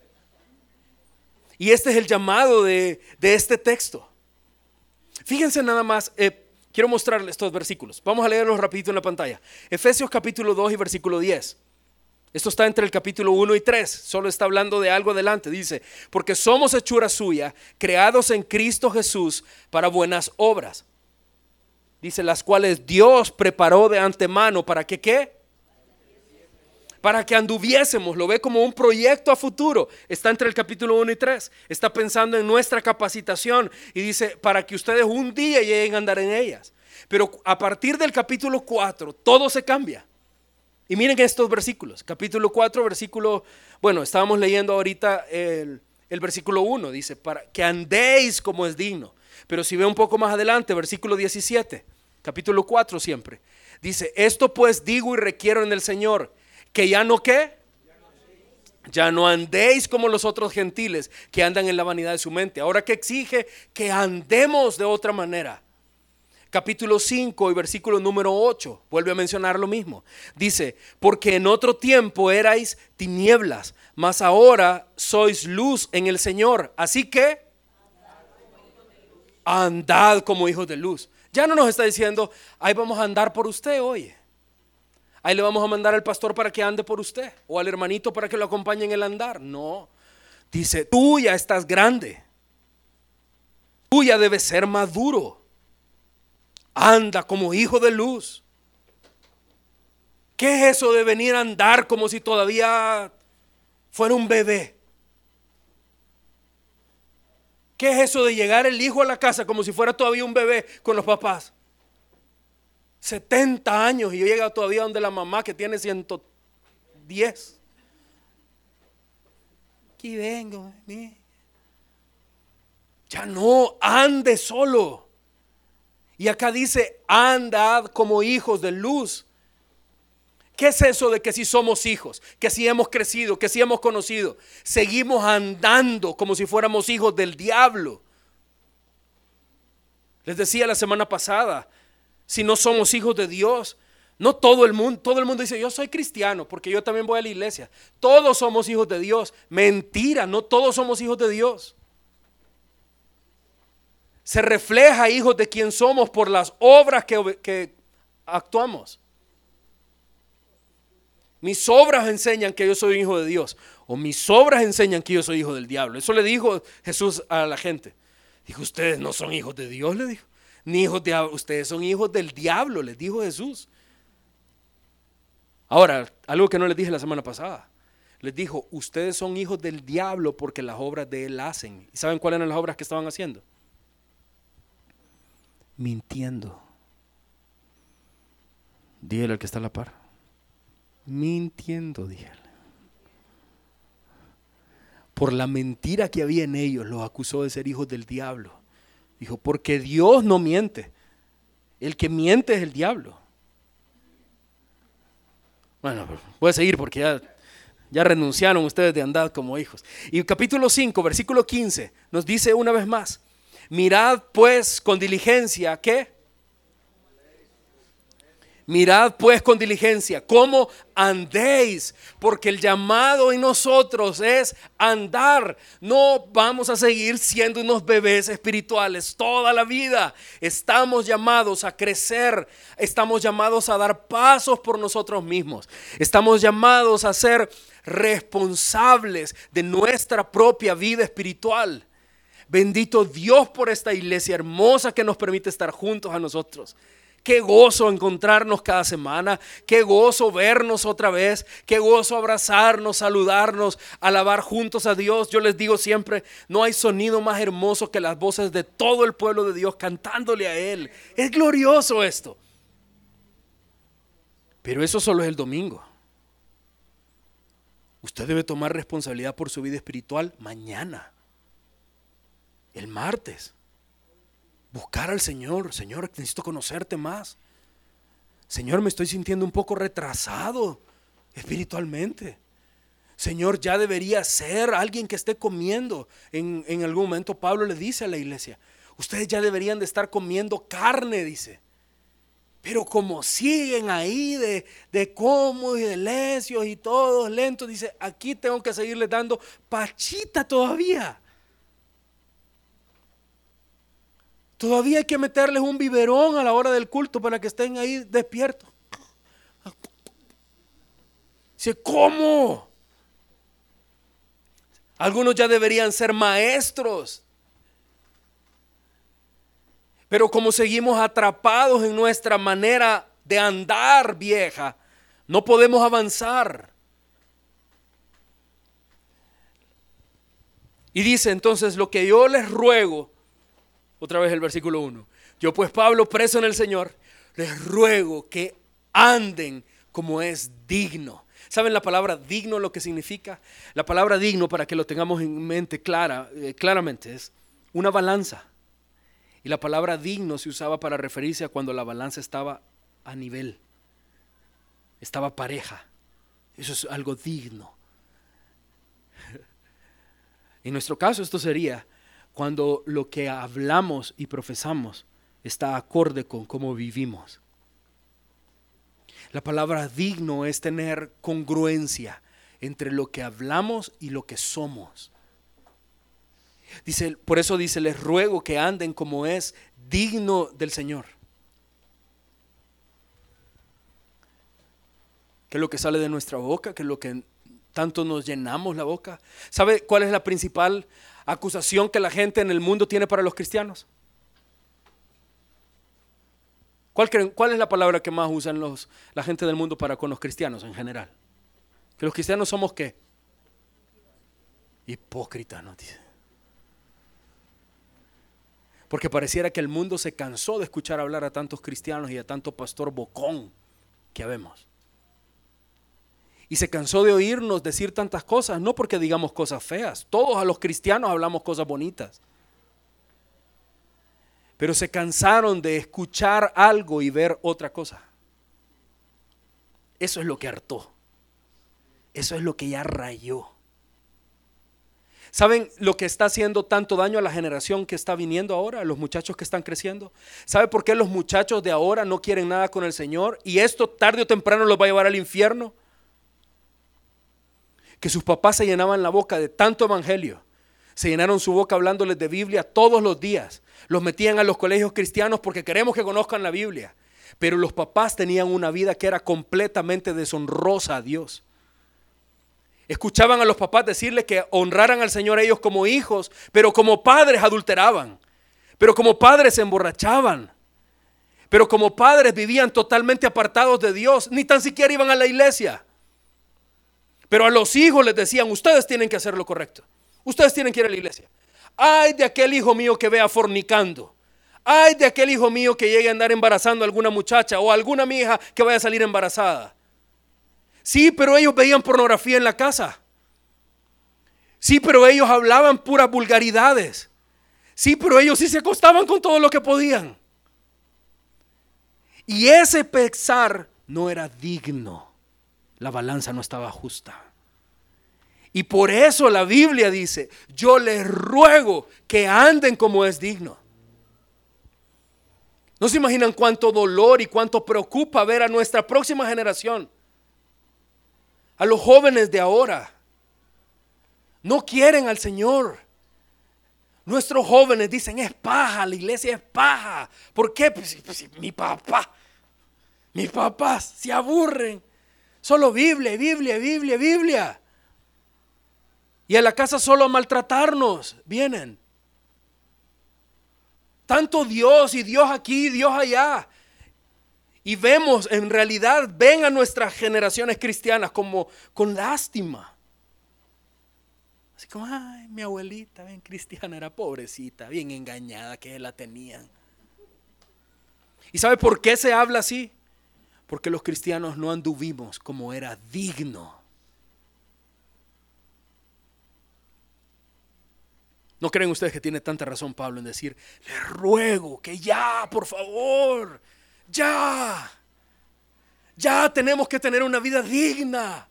Y este es el llamado de este texto. Fíjense nada más, quiero mostrarles estos versículos. Vamos a leerlos rapidito en la pantalla. Efesios capítulo 2 y versículo 10. Esto está entre el capítulo 1 y 3, solo está hablando de algo adelante. Dice, porque somos hechura suya, creados en Cristo Jesús para buenas obras. Dice, las cuales Dios preparó de antemano, ¿para que qué? Para que anduviésemos, lo ve como un proyecto a futuro. Está entre el capítulo 1 y 3, está pensando en nuestra capacitación y dice, para que ustedes un día lleguen a andar en ellas. Pero a partir del capítulo 4, todo se cambia. Y miren estos versículos, capítulo 4, versículo, bueno, estábamos leyendo ahorita el versículo 1, dice, para que andéis como es digno. Pero si ve un poco más adelante, versículo 17, capítulo 4 siempre, dice, esto pues digo y requiero en el Señor, que ya no ¿qué? Ya no andéis como los otros gentiles que andan en la vanidad de su mente. Ahora que exige que andemos de otra manera. Capítulo 5 y versículo número 8 vuelve a mencionar lo mismo. Dice, porque en otro tiempo erais tinieblas, mas ahora sois luz en el Señor. Así que andad como hijos de luz. Ya no nos está diciendo, ahí vamos a andar por usted hoy. Ahí le vamos a mandar al pastor para que ande por usted o al hermanito para que lo acompañe en el andar. No, dice, tú ya estás grande. Tú ya debes ser maduro. Anda como hijo de luz. ¿Qué es eso de venir a andar como si todavía fuera un bebé? ¿Qué es eso de llegar el hijo a la casa como si fuera todavía un bebé con los papás? 70 años y yo llego todavía donde la mamá que tiene 110. Aquí vengo. Ya no, ande solo. Y acá dice, andad como hijos de luz. ¿Qué es eso de que si somos hijos? Que si hemos crecido, que si hemos conocido, seguimos andando como si fuéramos hijos del diablo. Les decía la semana pasada, si no somos hijos de Dios, no todo el mundo dice, yo soy cristiano porque yo también voy a la iglesia. Todos somos hijos de Dios. Mentira, no todos somos hijos de Dios. Se refleja, hijos, de quién somos por las obras que actuamos. Mis obras enseñan que yo soy hijo de Dios, o mis obras enseñan que yo soy hijo del diablo. Eso le dijo Jesús a la gente. Dijo, ustedes no son hijos de Dios, le dijo. Ni hijos de ustedes son hijos del diablo, les dijo Jesús. Ahora, algo que no les dije la semana pasada. Les dijo, ustedes son hijos del diablo porque las obras de él hacen. ¿Y saben cuáles eran las obras que estaban haciendo? Mintiendo. Dígale al que está a la par. Mintiendo, dígale. Por la mentira que había en ellos, los acusó de ser hijos del diablo. Dijo, porque Dios no miente. El que miente es el diablo. Bueno, voy a seguir porque ya renunciaron ustedes de andar como hijos. Y capítulo 5, versículo 15, nos dice una vez más. Mirad pues con diligencia, ¿qué? Mirad pues con diligencia cómo andéis, porque el llamado en nosotros es andar. No vamos a seguir siendo unos bebés espirituales toda la vida. Estamos llamados a crecer, estamos llamados a dar pasos por nosotros mismos. Estamos llamados a ser responsables de nuestra propia vida espiritual. Bendito Dios por esta iglesia hermosa que nos permite estar juntos a nosotros. Qué gozo encontrarnos cada semana, qué gozo vernos otra vez, qué gozo abrazarnos, saludarnos, alabar juntos a Dios. Yo les digo siempre, no hay sonido más hermoso que las voces de todo el pueblo de Dios cantándole a Él. Es glorioso esto. Pero eso solo es el domingo. Usted debe tomar responsabilidad por su vida espiritual mañana, el martes. Buscar al Señor. Señor, necesito conocerte más. Señor, me estoy sintiendo un poco retrasado espiritualmente. Señor, ya debería ser alguien que esté comiendo. En algún momento Pablo le dice a la iglesia, ustedes ya deberían de estar comiendo carne, dice. Pero como siguen ahí de cómodos y de lecios y todos lentos, dice, aquí tengo que seguirles dando pachita todavía. Todavía hay que meterles un biberón a la hora del culto para que estén ahí despiertos. Dice, ¿cómo? Algunos ya deberían ser maestros. Pero como seguimos atrapados en nuestra manera de andar vieja, no podemos avanzar. Y dice entonces, lo que yo les ruego, otra vez el versículo 1. Yo pues Pablo, preso en el Señor, les ruego que anden como es digno. ¿Saben la palabra digno lo que significa? La palabra digno, para que lo tengamos en mente claramente, es una balanza. Y la palabra digno se usaba para referirse a cuando la balanza estaba a nivel, estaba pareja. Eso es algo digno. En nuestro caso esto sería cuando lo que hablamos y profesamos está acorde con cómo vivimos. La palabra digno es tener congruencia entre lo que hablamos y lo que somos. Dice, por eso dice, les ruego que anden como es digno del Señor. ¿Qué es lo que sale de nuestra boca? ¿Qué es lo que tanto nos llenamos la boca? ¿Sabe cuál es la principal acusación que la gente en el mundo tiene para los cristianos? ¿Cuál es la palabra que más usan la gente del mundo para con los cristianos en general? Que los cristianos somos ¿qué? Hipócritas, ¿no? Dice. Porque pareciera que el mundo se cansó de escuchar hablar a tantos cristianos y a tanto pastor bocón que habemos. Y se cansó de oírnos decir tantas cosas, no porque digamos cosas feas. Todos a los cristianos hablamos cosas bonitas. Pero se cansaron de escuchar algo y ver otra cosa. Eso es lo que hartó. Eso es lo que ya rayó. ¿Saben lo que está haciendo tanto daño a la generación que está viniendo ahora, a los muchachos que están creciendo? ¿Sabe por qué los muchachos de ahora no quieren nada con el Señor? Y esto tarde o temprano los va a llevar al infierno. Que sus papás se llenaban la boca de tanto evangelio. Se llenaron su boca hablándoles de Biblia todos los días. Los metían a los colegios cristianos porque queremos que conozcan la Biblia. Pero los papás tenían una vida que era completamente deshonrosa a Dios. Escuchaban a los papás decirles que honraran al Señor ellos como hijos, pero como padres adulteraban, pero como padres se emborrachaban, pero como padres vivían totalmente apartados de Dios, ni tan siquiera iban a la iglesia. Pero a los hijos les decían, ustedes tienen que hacer lo correcto, ustedes tienen que ir a la iglesia. Ay de aquel hijo mío que vea fornicando, ay de aquel hijo mío que llegue a andar embarazando a alguna muchacha o a alguna mi hija que vaya a salir embarazada. Sí, pero ellos veían pornografía en la casa. Sí, pero ellos hablaban puras vulgaridades. Sí, pero ellos sí se acostaban con todo lo que podían. Y ese pesar no era digno. La balanza no estaba justa. Y por eso la Biblia dice, yo les ruego que anden como es digno. No se imaginan cuánto dolor y cuánto preocupa ver a nuestra próxima generación, a los jóvenes de ahora. No quieren al Señor. Nuestros jóvenes dicen: es paja, la iglesia es paja. ¿Por qué? Pues mis papás se aburren. Solo Biblia, Biblia, Biblia, Biblia. Y a la casa solo a maltratarnos vienen. Tanto Dios y Dios aquí, Dios allá. Y vemos, en realidad, ven a nuestras generaciones cristianas como con lástima. Así como: ay, mi abuelita bien cristiana, era pobrecita, bien engañada que la tenían. ¿Y sabe por qué se habla así? Porque los cristianos no anduvimos como era digno. ¿No creen ustedes que tiene tanta razón Pablo en decir: le ruego que ya, por favor, ya tenemos que tener una vida digna?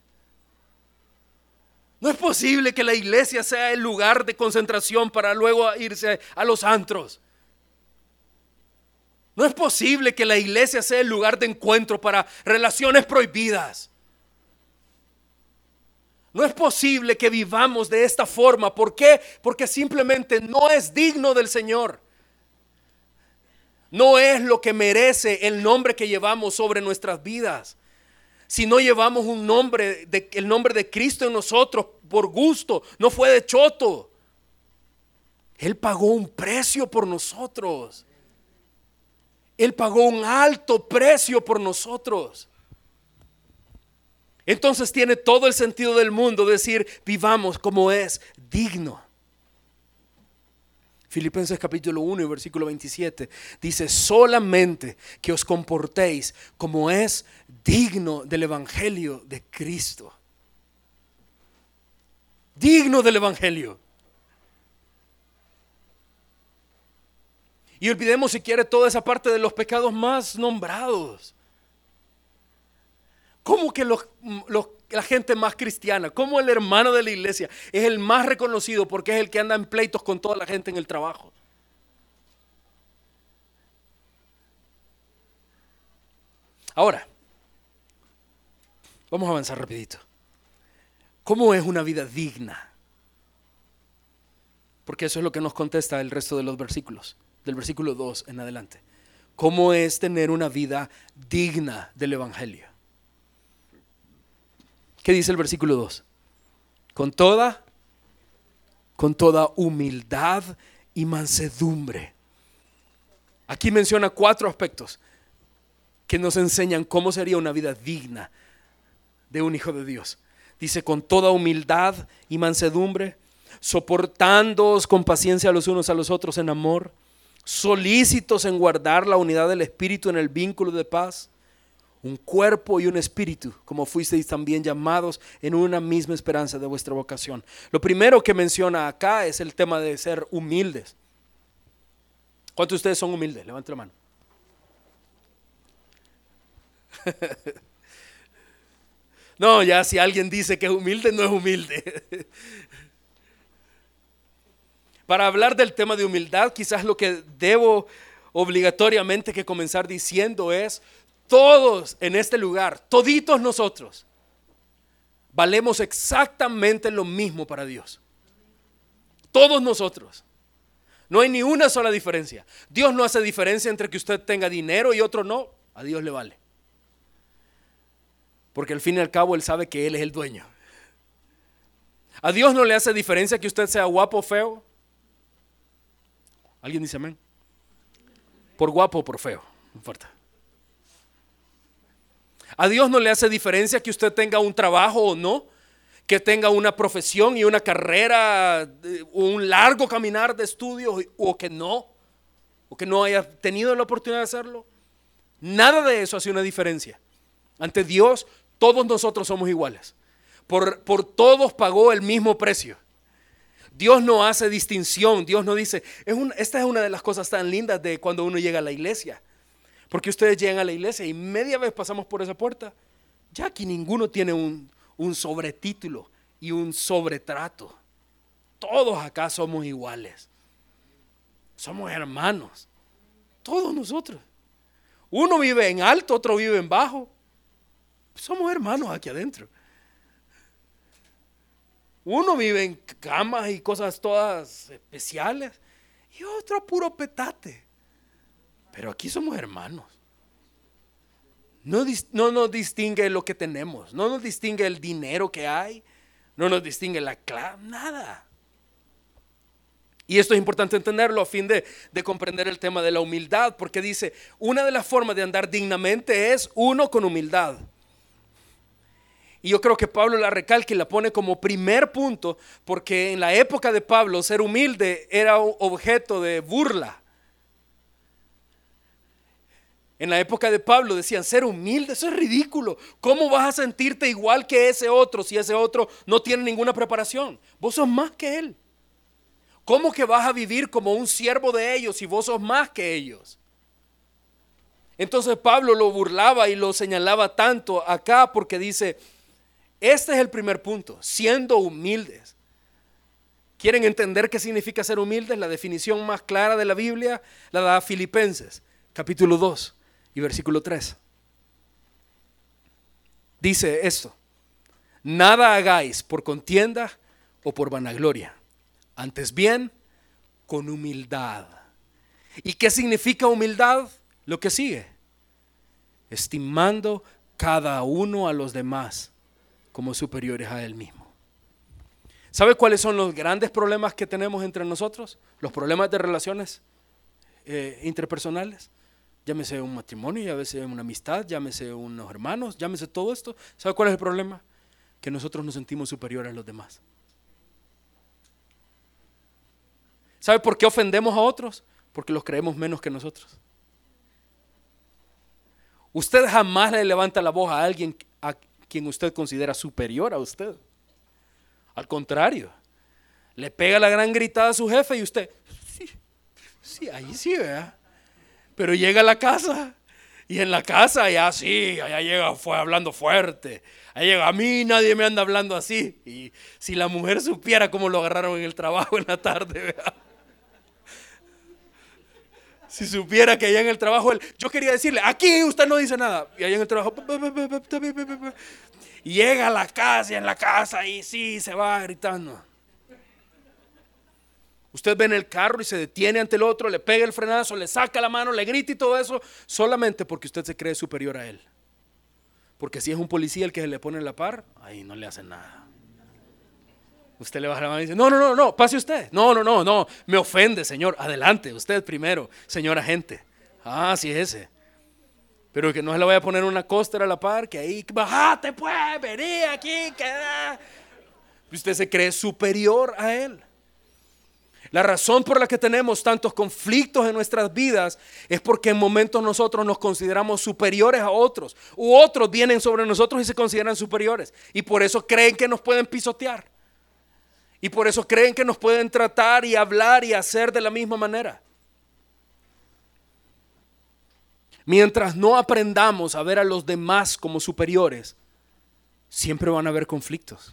No es posible que la iglesia sea el lugar de concentración para luego irse a los antros. No es posible que la iglesia sea el lugar de encuentro para relaciones prohibidas. No es posible que vivamos de esta forma. ¿Por qué? Porque simplemente no es digno del Señor. No es lo que merece el nombre que llevamos sobre nuestras vidas. Si no llevamos el nombre de Cristo en nosotros por gusto, no fue de choto. Él pagó un precio por nosotros. Él pagó un alto precio por nosotros. Entonces tiene todo el sentido del mundo decir: vivamos como es digno. Filipenses capítulo 1 y versículo 27 dice: solamente que os comportéis como es digno del evangelio de Cristo. Digno del evangelio. Y olvidemos, si quiere, toda esa parte de los pecados más nombrados. ¿Cómo que la gente más cristiana, como el hermano de la iglesia, es el más reconocido porque es el que anda en pleitos con toda la gente en el trabajo? Ahora, vamos a avanzar rapidito. ¿Cómo es una vida digna? Porque eso es lo que nos contesta el resto de los versículos, del versículo 2 en adelante. ¿Cómo es tener una vida digna del evangelio? ¿Qué dice el versículo 2? Con toda humildad y mansedumbre. Aquí menciona 4 aspectos que nos enseñan cómo sería una vida digna de un hijo de Dios. Dice: con toda humildad y mansedumbre, soportándoos con paciencia los unos a los otros en amor, solícitos en guardar la unidad del espíritu en el vínculo de paz. Un cuerpo y un espíritu, como fuisteis también llamados en una misma esperanza de vuestra vocación. Lo primero que menciona acá es el tema de ser humildes. ¿Cuántos de ustedes son humildes? Levanten la mano. No, ya si alguien dice que es humilde, no es humilde. Para hablar del tema de humildad, quizás lo que debo obligatoriamente que comenzar diciendo es: todos en este lugar, toditos nosotros, valemos exactamente lo mismo para Dios. Todos nosotros. No hay ni una sola diferencia. Dios no hace diferencia entre que usted tenga dinero y otro no. A Dios le vale. Porque al fin y al cabo Él sabe que Él es el dueño. A Dios no le hace diferencia que usted sea guapo o feo. ¿Alguien dice amén? Por guapo o por feo, no importa. A Dios no le hace diferencia que usted tenga un trabajo o no, que tenga una profesión y una carrera, un largo caminar de estudios o que no haya tenido la oportunidad de hacerlo. Nada de eso hace una diferencia. Ante Dios, todos nosotros somos iguales. Por todos pagó el mismo precio. Dios no hace distinción. Dios no dice, esta es una de las cosas tan lindas de cuando uno llega a la iglesia. Porque ustedes llegan a la iglesia y media vez pasamos por esa puerta, ya aquí ninguno tiene un sobretítulo y un sobretrato. Todos acá somos iguales. Somos hermanos. Todos nosotros. Uno vive en alto, otro vive en bajo. Somos hermanos aquí adentro. Uno vive en camas y cosas todas especiales y otro puro petate. Pero aquí somos hermanos. No nos distingue lo que tenemos, no nos distingue el dinero que hay, no nos distingue la clase, nada. Y esto es importante entenderlo a fin de comprender el tema de la humildad, porque dice, una de las formas de andar dignamente es uno con humildad. Y yo creo que Pablo la recalca y la pone como primer punto, porque en la época de Pablo ser humilde era objeto de burla. En la época de Pablo decían, ser humilde, eso es ridículo. ¿Cómo vas a sentirte igual que ese otro si ese otro no tiene ninguna preparación? Vos sos más que él. ¿Cómo que vas a vivir como un siervo de ellos si vos sos más que ellos? Entonces Pablo lo burlaba y lo señalaba tanto acá porque dice, este es el primer punto, siendo humildes. ¿Quieren entender qué significa ser humildes? La definición más clara de la Biblia la da Filipenses, capítulo 2 y versículo 3. Dice esto, nada hagáis por contienda o por vanagloria, antes bien con humildad. ¿Y qué significa humildad? Lo que sigue, estimando cada uno a los demás como superiores a él mismo. ¿Sabe cuáles son los grandes problemas que tenemos entre nosotros? Los problemas de relaciones interpersonales. Llámese un matrimonio, llámese una amistad, llámese unos hermanos, llámese todo esto. ¿Sabe cuál es el problema? Que nosotros nos sentimos superiores a los demás. ¿Sabe por qué ofendemos a otros? Porque los creemos menos que nosotros. Usted jamás le levanta la voz a alguien a quien usted considera superior a usted. Al contrario, le pega la gran gritada a su jefe y usted, sí, ahí sí, ¿verdad? Pero llega a la casa y en la casa ya sí, allá llega fue hablando fuerte. Ahí llega, a mí nadie me anda hablando así. Y si la mujer supiera cómo lo agarraron en el trabajo en la tarde, ¿verdad? Si supiera que allá en el trabajo, yo quería decirle, aquí usted no dice nada. Y allá en el trabajo, y llega a la casa y en la casa y sí, se va gritando. Usted ve en el carro y se detiene ante el otro, le pega el frenazo, le saca la mano, le grita y todo eso, solamente porque usted se cree superior a él. Porque si es un policía el que se le pone en la par, ahí no le hace nada. Usted le baja la mano y dice, no, pase usted. No, me ofende, señor. Adelante, usted primero, señor agente. Ah, sí es ese. Pero que no se le vaya a poner una coster a la par, que ahí, bajate pues, vení aquí, queda. Usted se cree superior a él. La razón por la que tenemos tantos conflictos en nuestras vidas es porque en momentos nosotros nos consideramos superiores a otros, u otros vienen sobre nosotros y se consideran superiores, y por eso creen que nos pueden pisotear, y por eso creen que nos pueden tratar y hablar y hacer de la misma manera. Mientras no aprendamos a ver a los demás como superiores, siempre van a haber conflictos.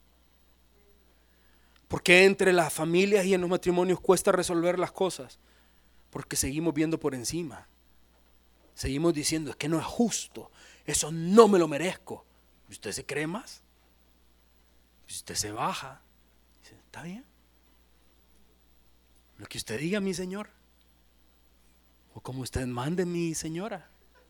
¿Por qué entre las familias y en los matrimonios cuesta resolver las cosas? Porque seguimos viendo por encima. Seguimos diciendo, es que no es justo, eso no me lo merezco. ¿Y usted se cree más? Y usted se baja. Dice, está bien. Lo que usted diga, mi señor. O como usted mande, mi señora.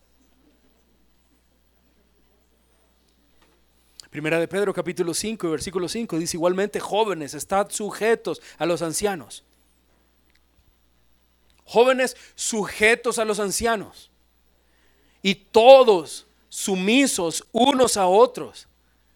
Primera de Pedro capítulo 5 versículo 5 dice, igualmente jóvenes, estad sujetos a los ancianos. Jóvenes sujetos a los ancianos. Y todos sumisos unos a otros.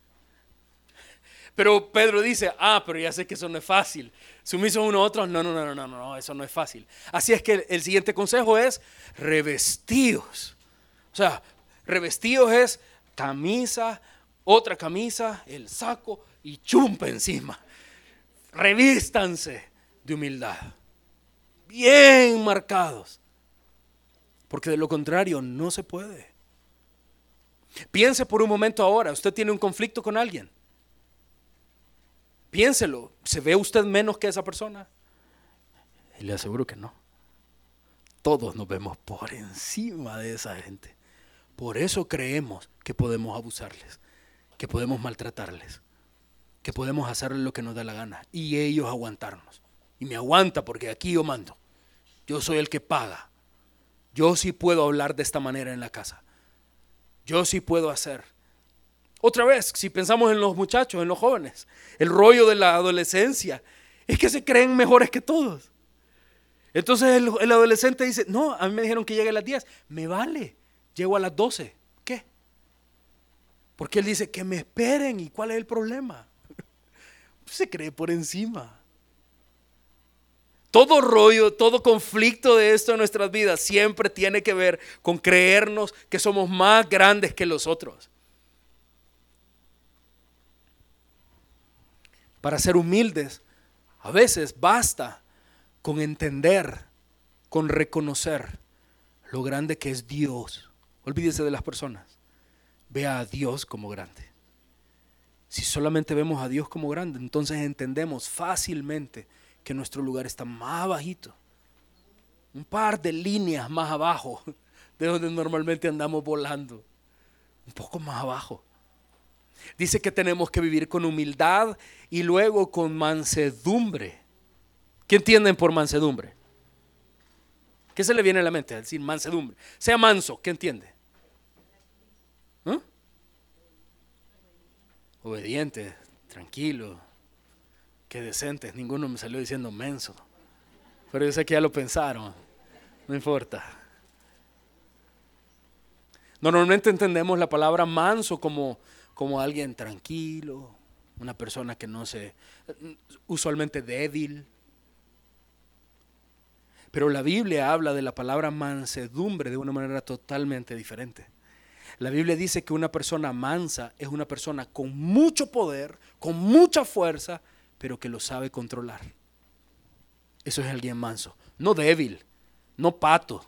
Pero Pedro dice, pero ya sé que eso no es fácil. Sumisos unos a otros, no, eso no es fácil. Así es que el siguiente consejo es revestidos. O sea, revestidos es camisa, otra camisa, el saco y chumpa encima. Revístanse de humildad. Bien marcados. Porque de lo contrario no se puede. Piense por un momento ahora, usted tiene un conflicto con alguien. Piénselo, ¿se ve usted menos que esa persona? Y le aseguro que no. Todos nos vemos por encima de esa gente. Por eso creemos que podemos abusarles, que podemos maltratarles, que podemos hacerles lo que nos da la gana y ellos aguantarnos. Y me aguanta porque aquí yo mando. Yo soy el que paga. Yo sí puedo hablar de esta manera en la casa. Yo sí puedo hacer. Otra vez, si pensamos en los muchachos, en los jóvenes, el rollo de la adolescencia es que se creen mejores que todos. Entonces el adolescente dice, no, a mí me dijeron que llegue a las 10, me vale, llego a las 12, ¿qué? Porque él dice que me esperen, ¿y cuál es el problema? Se cree por encima. Todo rollo, todo conflicto de esto en nuestras vidas siempre tiene que ver con creernos que somos más grandes que los otros. Para ser humildes, a veces basta con entender, con reconocer lo grande que es Dios. Olvídese de las personas. Vea a Dios como grande. Si solamente vemos a Dios como grande, entonces entendemos fácilmente que nuestro lugar está más bajito, un par de líneas más abajo de donde normalmente andamos volando, un poco más abajo. Dice que tenemos que vivir con humildad y luego con mansedumbre. ¿Qué entienden por mansedumbre? ¿Qué se le viene a la mente al decir mansedumbre? Sea manso, ¿qué entiende? ¿Eh? Obediente, tranquilo. Qué decentes, ninguno me salió diciendo menso. Pero yo sé que ya lo pensaron, no importa. Normalmente entendemos la palabra manso como alguien tranquilo, una persona que no se, usualmente débil. Pero la Biblia habla de la palabra mansedumbre de una manera totalmente diferente. La Biblia dice que una persona mansa es una persona con mucho poder, con mucha fuerza, pero que lo sabe controlar. Eso es alguien manso, no débil, no pato,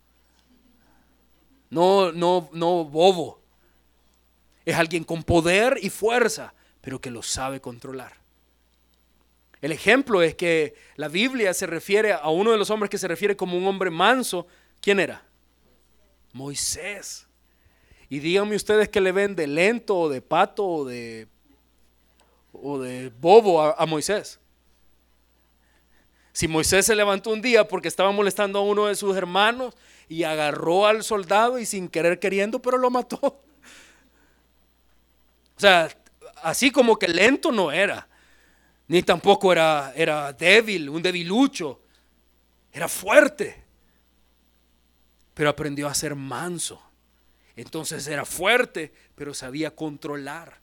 no bobo. Es alguien con poder y fuerza, pero que lo sabe controlar. El ejemplo es que la Biblia se refiere a uno de los hombres que se refiere como un hombre manso. ¿Quién era? Moisés. Y díganme ustedes que le ven de lento o de pato o de bobo a Moisés. Si Moisés se levantó un día porque estaba molestando a uno de sus hermanos y agarró al soldado y sin querer queriendo, pero lo mató. O sea, así como que lento no era, ni tampoco era débil, un debilucho, era fuerte, pero aprendió a ser manso. Entonces era fuerte, pero sabía controlar.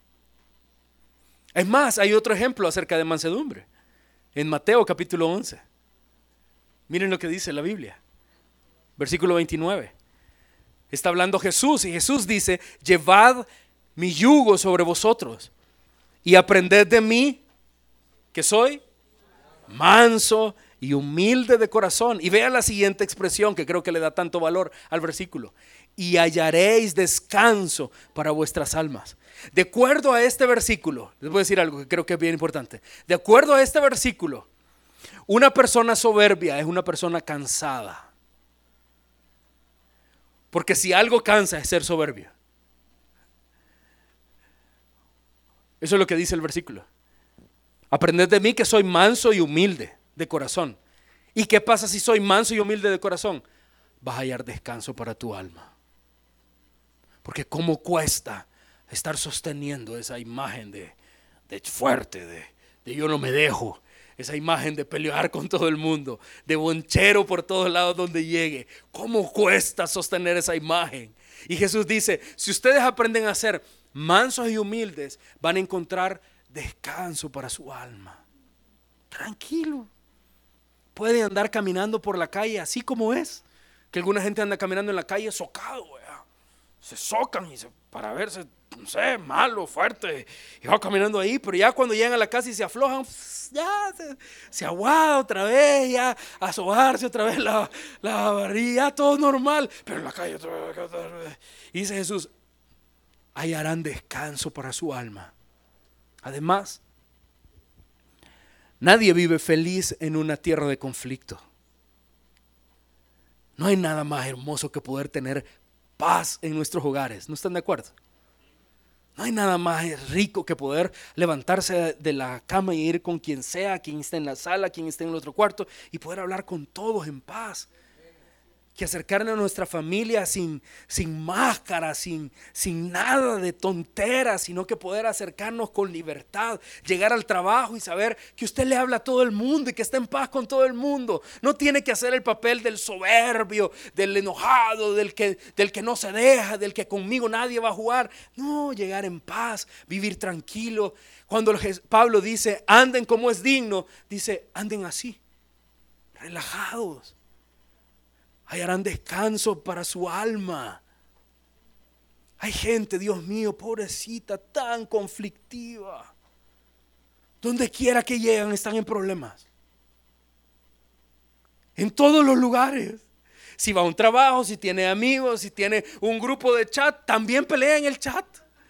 Es más, hay otro ejemplo acerca de mansedumbre. En Mateo capítulo 11. Miren lo que dice la Biblia. Versículo 29. Está hablando Jesús y Jesús dice, llevad mi yugo sobre vosotros y aprended de mí, que soy manso y humilde de corazón. Y vean la siguiente expresión que creo que le da tanto valor al versículo. Y hallaréis descanso para vuestras almas. De acuerdo a este versículo, les voy a decir algo que creo que es bien importante. De acuerdo a este versículo, una persona soberbia es una persona cansada. Porque si algo cansa es ser soberbio. Eso es lo que dice el versículo. Aprended de mí que soy manso y humilde de corazón. ¿Y qué pasa si soy manso y humilde de corazón? Vas a hallar descanso para tu alma. Porque cómo cuesta estar sosteniendo esa imagen de fuerte, de yo no me dejo, esa imagen de pelear con todo el mundo, de bonchero por todos lados donde llegue. Cómo cuesta sostener esa imagen. Y Jesús dice, si ustedes aprenden a ser mansos y humildes, van a encontrar descanso para su alma. Tranquilo. Puede andar caminando por la calle así como es. Que alguna gente anda caminando en la calle socado, se socan para verse, no sé, malo, fuerte, y va caminando ahí, pero ya cuando llegan a la casa y se aflojan, ya se aguada otra vez, ya a sobarse otra vez la barriga, ya todo normal, pero en la calle otra vez. Y dice Jesús, hallarán descanso para su alma. Además, nadie vive feliz en una tierra de conflicto. No hay nada más hermoso que poder tener paz en nuestros hogares. ¿No están de acuerdo? No hay nada más rico que poder levantarse de la cama y ir con quien sea, quien esté en la sala, quien esté en el otro cuarto, y poder hablar con todos en paz. Que acercarnos a nuestra familia sin máscara, sin nada de tonteras, sino que poder acercarnos con libertad, llegar al trabajo y saber que usted le habla a todo el mundo y que está en paz con todo el mundo. No tiene que hacer el papel del soberbio, del enojado, del que no se deja, del que conmigo nadie va a jugar. No, llegar en paz, vivir tranquilo. Cuando Pablo dice anden como es digno, dice anden así, relajados. Hallarán descanso para su alma. Hay gente, Dios mío, pobrecita, tan conflictiva. Donde quiera que llegan están en problemas. En todos los lugares. Si va a un trabajo, si tiene amigos, si tiene un grupo de chat, también pelea en el chat.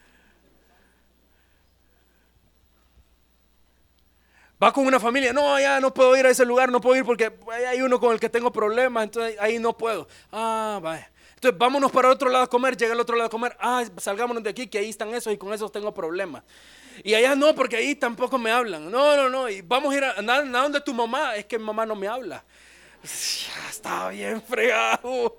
Va con una familia, no, ya no puedo ir a ese lugar, no puedo ir porque hay uno con el que tengo problemas, entonces ahí no puedo. Vaya. Entonces vámonos para otro lado a comer, llega al otro lado a comer, salgámonos de aquí que ahí están esos y con esos tengo problemas. Y allá no, porque ahí tampoco me hablan. No, y vamos a ir a donde tu mamá, es que mi mamá no me habla. Ya está bien fregado.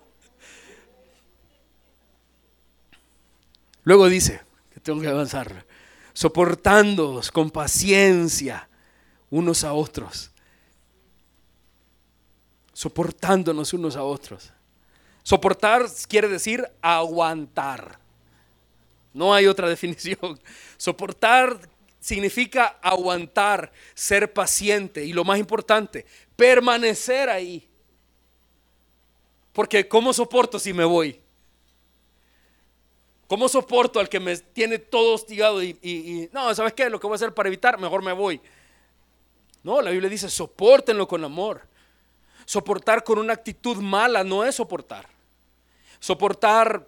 Luego dice, que tengo que avanzar, soportándoos con paciencia unos a otros, soportándonos unos a otros. Soportar quiere decir aguantar. No hay otra definición. Soportar significa aguantar, ser paciente y lo más importante, permanecer ahí. Porque ¿cómo soporto si me voy? ¿Cómo soporto al que me tiene todo hostigado y no, ¿sabes qué? Lo que voy a hacer para evitar, mejor me voy. No, la Biblia dice sopórtenlo con amor. Soportar con una actitud mala no es soportar. Soportar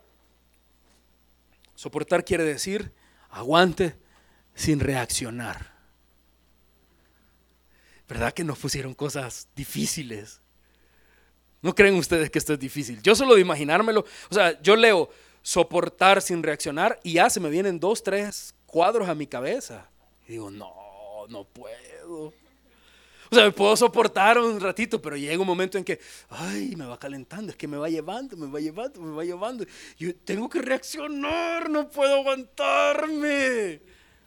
quiere decir aguante sin reaccionar. ¿Verdad que nos pusieron cosas difíciles? ¿No creen ustedes que esto es difícil? Yo solo de imaginármelo, o sea, yo leo soportar sin reaccionar y ya se me vienen 2, 3 cuadros a mi cabeza. Y digo, no puedo. O sea, me puedo soportar un ratito, pero llega un momento en que, me va calentando, es que me va llevando. Yo tengo que reaccionar, no puedo aguantarme.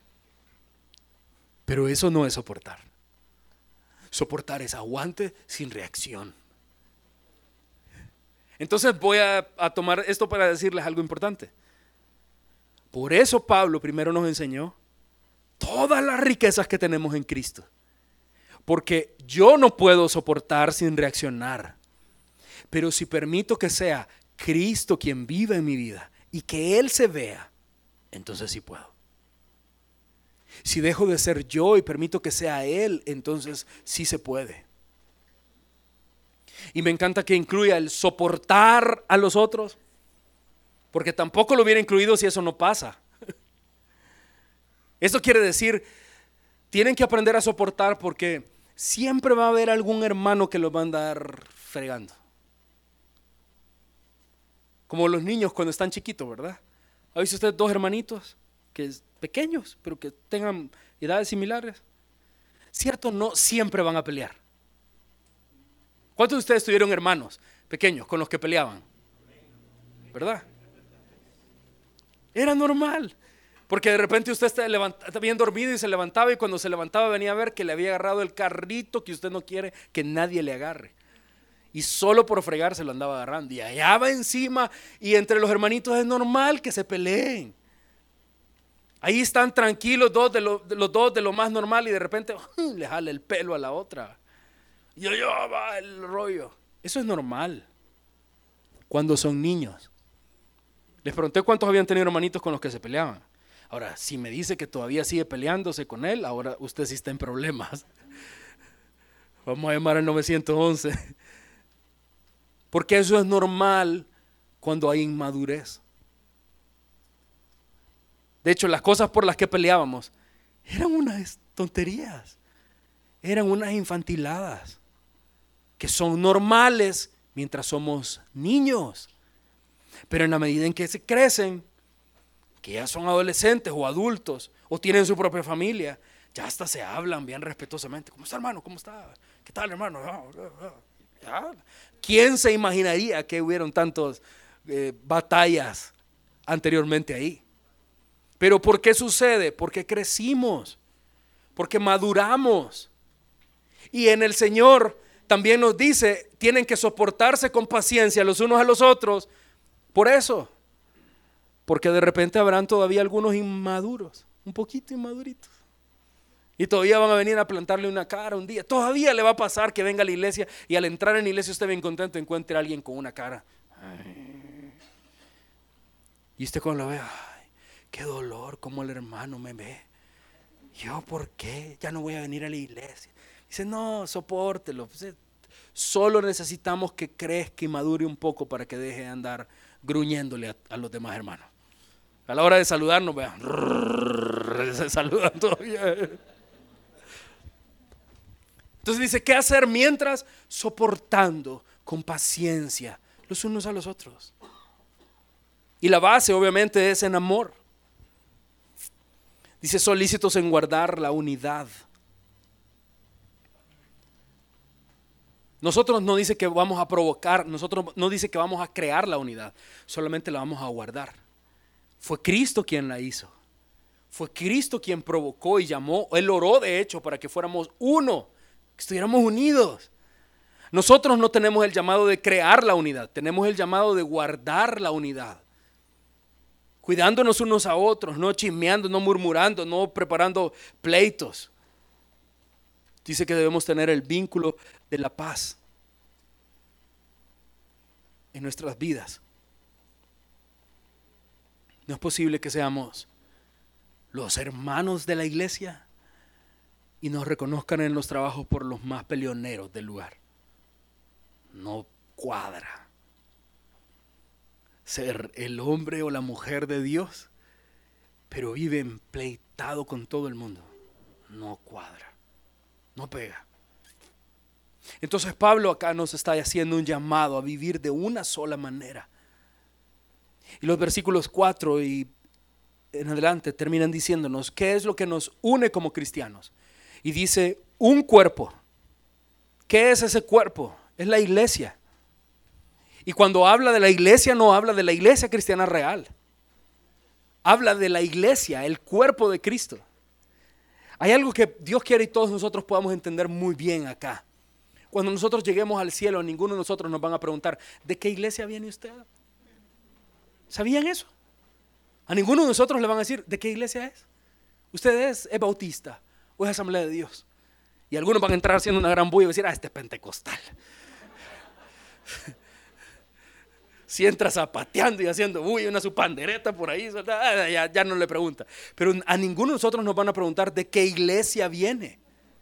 Pero eso no es soportar. Soportar es aguante sin reacción. Entonces voy a tomar esto para decirles algo importante. Por eso Pablo primero nos enseñó todas las riquezas que tenemos en Cristo. Porque yo no puedo soportar sin reaccionar. Pero si permito que sea Cristo quien viva en mi vida y que Él se vea, entonces sí puedo. Si dejo de ser yo y permito que sea Él, entonces sí se puede. Y me encanta que incluya el soportar a los otros, porque tampoco lo hubiera incluido si eso no pasa. Esto quiere decir, tienen que aprender a soportar porque siempre va a haber algún hermano que los va a andar fregando. Como los niños cuando están chiquitos, ¿verdad? ¿Ha visto usted 2 hermanitos que pequeños, pero que tengan edades similares? Cierto, no siempre van a pelear. ¿Cuántos de ustedes tuvieron hermanos pequeños con los que peleaban? ¿Verdad? Era normal. Porque de repente usted está bien dormido y se levantaba, y cuando se levantaba venía a ver que le había agarrado el carrito que usted no quiere que nadie le agarre. Y solo por fregar se lo andaba agarrando. Y allá va encima, y entre los hermanitos es normal que se peleen. Ahí están tranquilos los dos de lo más normal, y de repente le jala el pelo a la otra. Y allá va el rollo. Eso es normal cuando son niños. Les pregunté cuántos habían tenido hermanitos con los que se peleaban. Ahora, si me dice que todavía sigue peleándose con él, ahora usted sí está en problemas. Vamos a llamar al 911. Porque eso es normal cuando hay inmadurez. De hecho, las cosas por las que peleábamos eran unas tonterías, eran unas infantiladas que son normales mientras somos niños. Pero en la medida en que se crecen, que ya son adolescentes o adultos o tienen su propia familia, ya hasta se hablan bien respetuosamente. ¿Cómo está, hermano? ¿Cómo está? ¿Qué tal, hermano? ¿Ya? ¿Quién se imaginaría que hubieron tantas batallas anteriormente ahí? Pero ¿por qué sucede? Porque crecimos, porque maduramos. Y en el Señor también nos dice, tienen que soportarse con paciencia los unos a los otros. Por eso, porque de repente habrán todavía algunos inmaduros, un poquito inmaduritos. Y todavía van a venir a plantarle una cara un día. Todavía le va a pasar que venga a la iglesia y al entrar en la iglesia usted bien contento encuentre a alguien con una cara. Ay. Y usted cuando lo ve, ay, qué dolor, cómo el hermano me ve. ¿Yo por qué? Ya no voy a venir a la iglesia. Dice, no, sopórtelo. Solo necesitamos que crezca y madure un poco para que deje de andar gruñéndole a los demás hermanos. A la hora de saludarnos, vean, se saludan todavía. Entonces dice, ¿qué hacer mientras? Soportando con paciencia los unos a los otros. Y la base obviamente es en amor. Dice, solícitos en guardar la unidad. Nosotros no dice que vamos a provocar, nosotros no dice que vamos a crear la unidad, solamente la vamos a guardar. Fue Cristo quien la hizo. Fue Cristo quien provocó y llamó. Él oró de hecho para que fuéramos uno, que estuviéramos unidos. Nosotros no tenemos el llamado de crear la unidad, tenemos el llamado de guardar la unidad. Cuidándonos unos a otros, no chismeando, no murmurando, no preparando pleitos. Dice que debemos tener el vínculo de la paz en nuestras vidas. No es posible que seamos los hermanos de la iglesia y nos reconozcan en los trabajos por los más peleoneros del lugar. No cuadra. Ser el hombre o la mujer de Dios, pero vive empleitado con todo el mundo. No cuadra, no pega. Entonces Pablo acá nos está haciendo un llamado a vivir de una sola manera. Y los versículos 4 y en adelante terminan diciéndonos qué es lo que nos une como cristianos. Y dice, un cuerpo. ¿Qué es ese cuerpo? Es la iglesia. Y cuando habla de la iglesia, no habla de la iglesia cristiana real. Habla de la iglesia, el cuerpo de Cristo. Hay algo que Dios quiere y todos nosotros podamos entender muy bien acá. Cuando nosotros lleguemos al cielo, ninguno de nosotros nos van a preguntar, ¿de qué iglesia viene usted? ¿Sabían eso? A ninguno de nosotros le van a decir, ¿de qué iglesia es? ¿Usted es bautista o es Asamblea de Dios? Y algunos van a entrar haciendo una gran bulla y decir, este es pentecostal. Si entra zapateando y haciendo una su pandereta por ahí, ya no le pregunta. Pero a ninguno de nosotros nos van a preguntar de qué iglesia viene.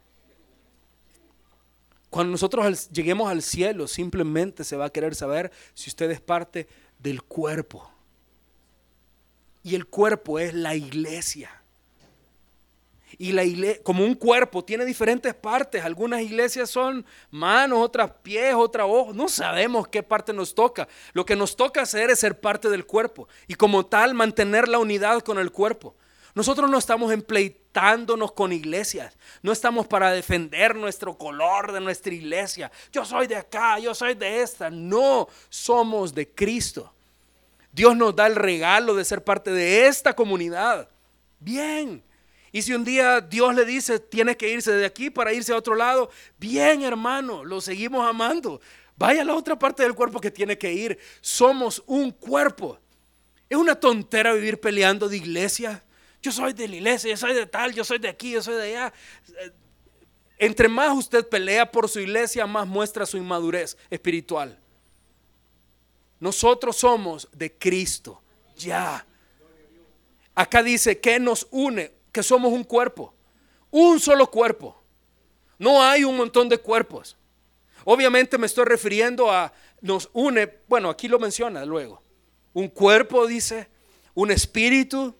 Cuando nosotros lleguemos al cielo, simplemente se va a querer saber si usted es parte del cuerpo. Y el cuerpo es la iglesia. Y la iglesia, como un cuerpo, tiene diferentes partes. Algunas iglesias son manos, otras pies, otras ojos. No sabemos qué parte nos toca. Lo que nos toca hacer es ser parte del cuerpo. Y como tal, mantener la unidad con el cuerpo. Nosotros no estamos empleitándonos con iglesias. No estamos para defender nuestro color de nuestra iglesia. Yo soy de acá, yo soy de esta. No, somos de Cristo. Dios nos da el regalo de ser parte de esta comunidad. Bien. Y si un día Dios le dice, tiene que irse de aquí para irse a otro lado, bien, hermano, lo seguimos amando. Vaya a la otra parte del cuerpo que tiene que ir. Somos un cuerpo. Es una tontera vivir peleando de iglesia. Yo soy de la iglesia, yo soy de tal, yo soy de aquí, yo soy de allá. Entre más usted pelea por su iglesia, más muestra su inmadurez espiritual. Nosotros somos de Cristo, ya. Acá dice, ¿qué nos une? Que somos un cuerpo, un solo cuerpo. No hay un montón de cuerpos. Obviamente me estoy refiriendo a, nos une, bueno, aquí lo menciona luego. Un cuerpo, dice, un espíritu.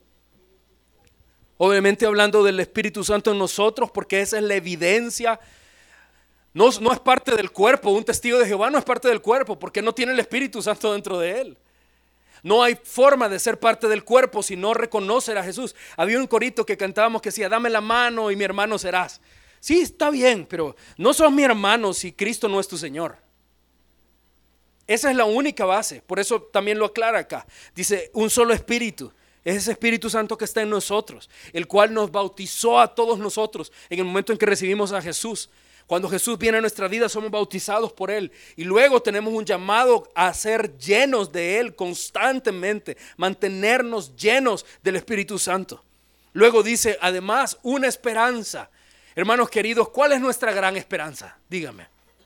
Obviamente hablando del Espíritu Santo en nosotros, porque esa es la evidencia No, no es parte del cuerpo. Un testigo de Jehová no es parte del cuerpo porque no tiene el Espíritu Santo dentro de él. No hay forma de ser parte del cuerpo si no reconocer a Jesús. Había un corito que cantábamos que decía: dame la mano y mi hermano serás. Sí, está bien, pero no sos mi hermano si Cristo no es tu Señor. Esa es la única base. Por eso también lo aclara acá. Dice: un solo espíritu. Es ese Espíritu Santo que está en nosotros, el cual nos bautizó a todos nosotros en el momento en que recibimos a Jesús. Cuando Jesús viene a nuestra vida, somos bautizados por Él. Y luego tenemos un llamado a ser llenos de Él constantemente, mantenernos llenos del Espíritu Santo. Luego dice, además, una esperanza. Hermanos queridos, ¿cuál es nuestra gran esperanza? Dígame.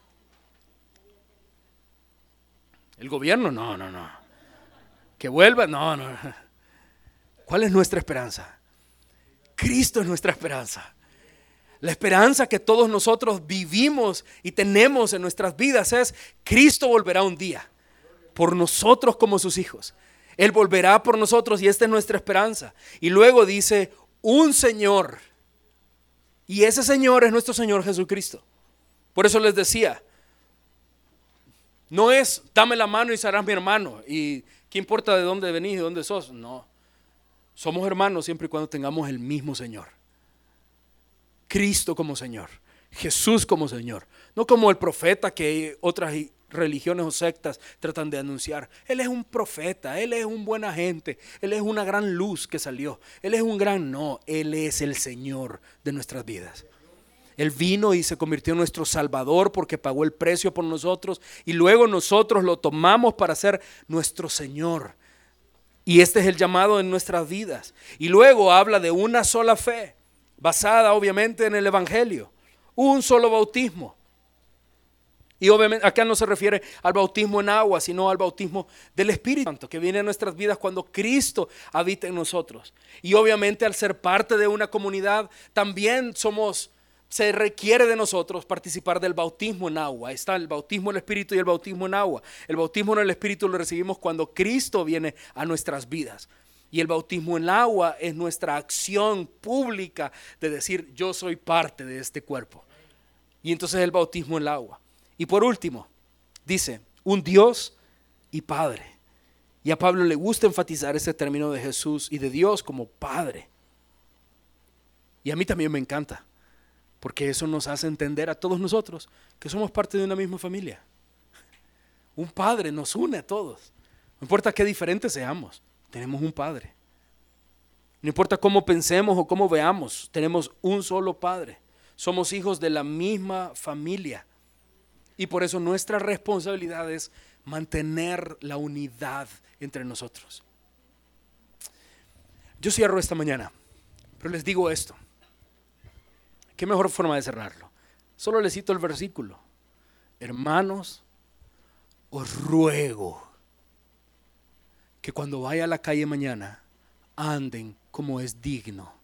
¿El gobierno? No. ¿Que vuelva? No. ¿Cuál es nuestra esperanza? Cristo es nuestra esperanza. La esperanza que todos nosotros vivimos y tenemos en nuestras vidas es: Cristo volverá un día por nosotros como sus hijos. Él volverá por nosotros y esta es nuestra esperanza. Y luego dice: un Señor. Y ese Señor es nuestro Señor Jesucristo. Por eso les decía, no es dame la mano y serás mi hermano. Y qué importa de dónde venís y de dónde sos. No, somos hermanos siempre y cuando tengamos el mismo Señor. Cristo como Señor, Jesús como Señor, no como el profeta que otras religiones o sectas tratan de anunciar. Él es un profeta, Él es un buen agente, Él es una gran luz que salió, Él es un gran... No, Él es el Señor de nuestras vidas. Él vino y se convirtió en nuestro Salvador porque pagó el precio por nosotros y luego nosotros lo tomamos para ser nuestro Señor. Y este es el llamado en nuestras vidas. Y luego habla de una sola fe, basada obviamente en el Evangelio, un solo bautismo. Y obviamente acá no se refiere al bautismo en agua, sino al bautismo del Espíritu Santo que viene a nuestras vidas cuando Cristo habita en nosotros. Y obviamente al ser parte de una comunidad también se requiere de nosotros participar del bautismo en agua. Ahí está el bautismo en el Espíritu y el bautismo en agua. El bautismo en el Espíritu lo recibimos cuando Cristo viene a nuestras vidas. Y el bautismo en agua es nuestra acción pública de decir: yo soy parte de este cuerpo. Y entonces el bautismo en el agua. Y por último, dice, un Dios y Padre. Y a Pablo le gusta enfatizar ese término de Jesús y de Dios como Padre. Y a mí también me encanta, porque eso nos hace entender a todos nosotros que somos parte de una misma familia. Un Padre nos une a todos. No importa qué diferentes seamos, tenemos un Padre. No importa cómo pensemos o cómo veamos, tenemos un solo Padre. Somos hijos de la misma familia. Y por eso nuestra responsabilidad es mantener la unidad entre nosotros. Yo cierro esta mañana, pero les digo esto. ¿Qué mejor forma de cerrarlo? Solo les cito el versículo. Hermanos, os ruego que cuando vaya a la calle mañana anden como es digno.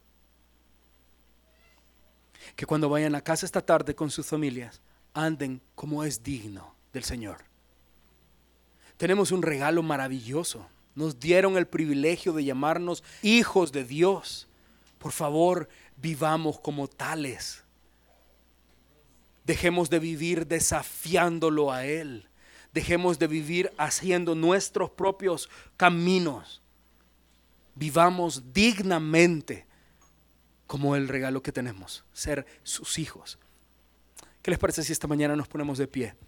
Que cuando vayan a casa esta tarde con sus familias anden como es digno del Señor. Tenemos un regalo maravilloso. Nos dieron el privilegio de llamarnos hijos de Dios. Por favor, vivamos como tales. Dejemos de vivir desafiándolo a Él. Dejemos de vivir haciendo nuestros propios caminos. Vivamos dignamente como el regalo que tenemos, ser sus hijos. ¿Qué les parece si esta mañana nos ponemos de pie?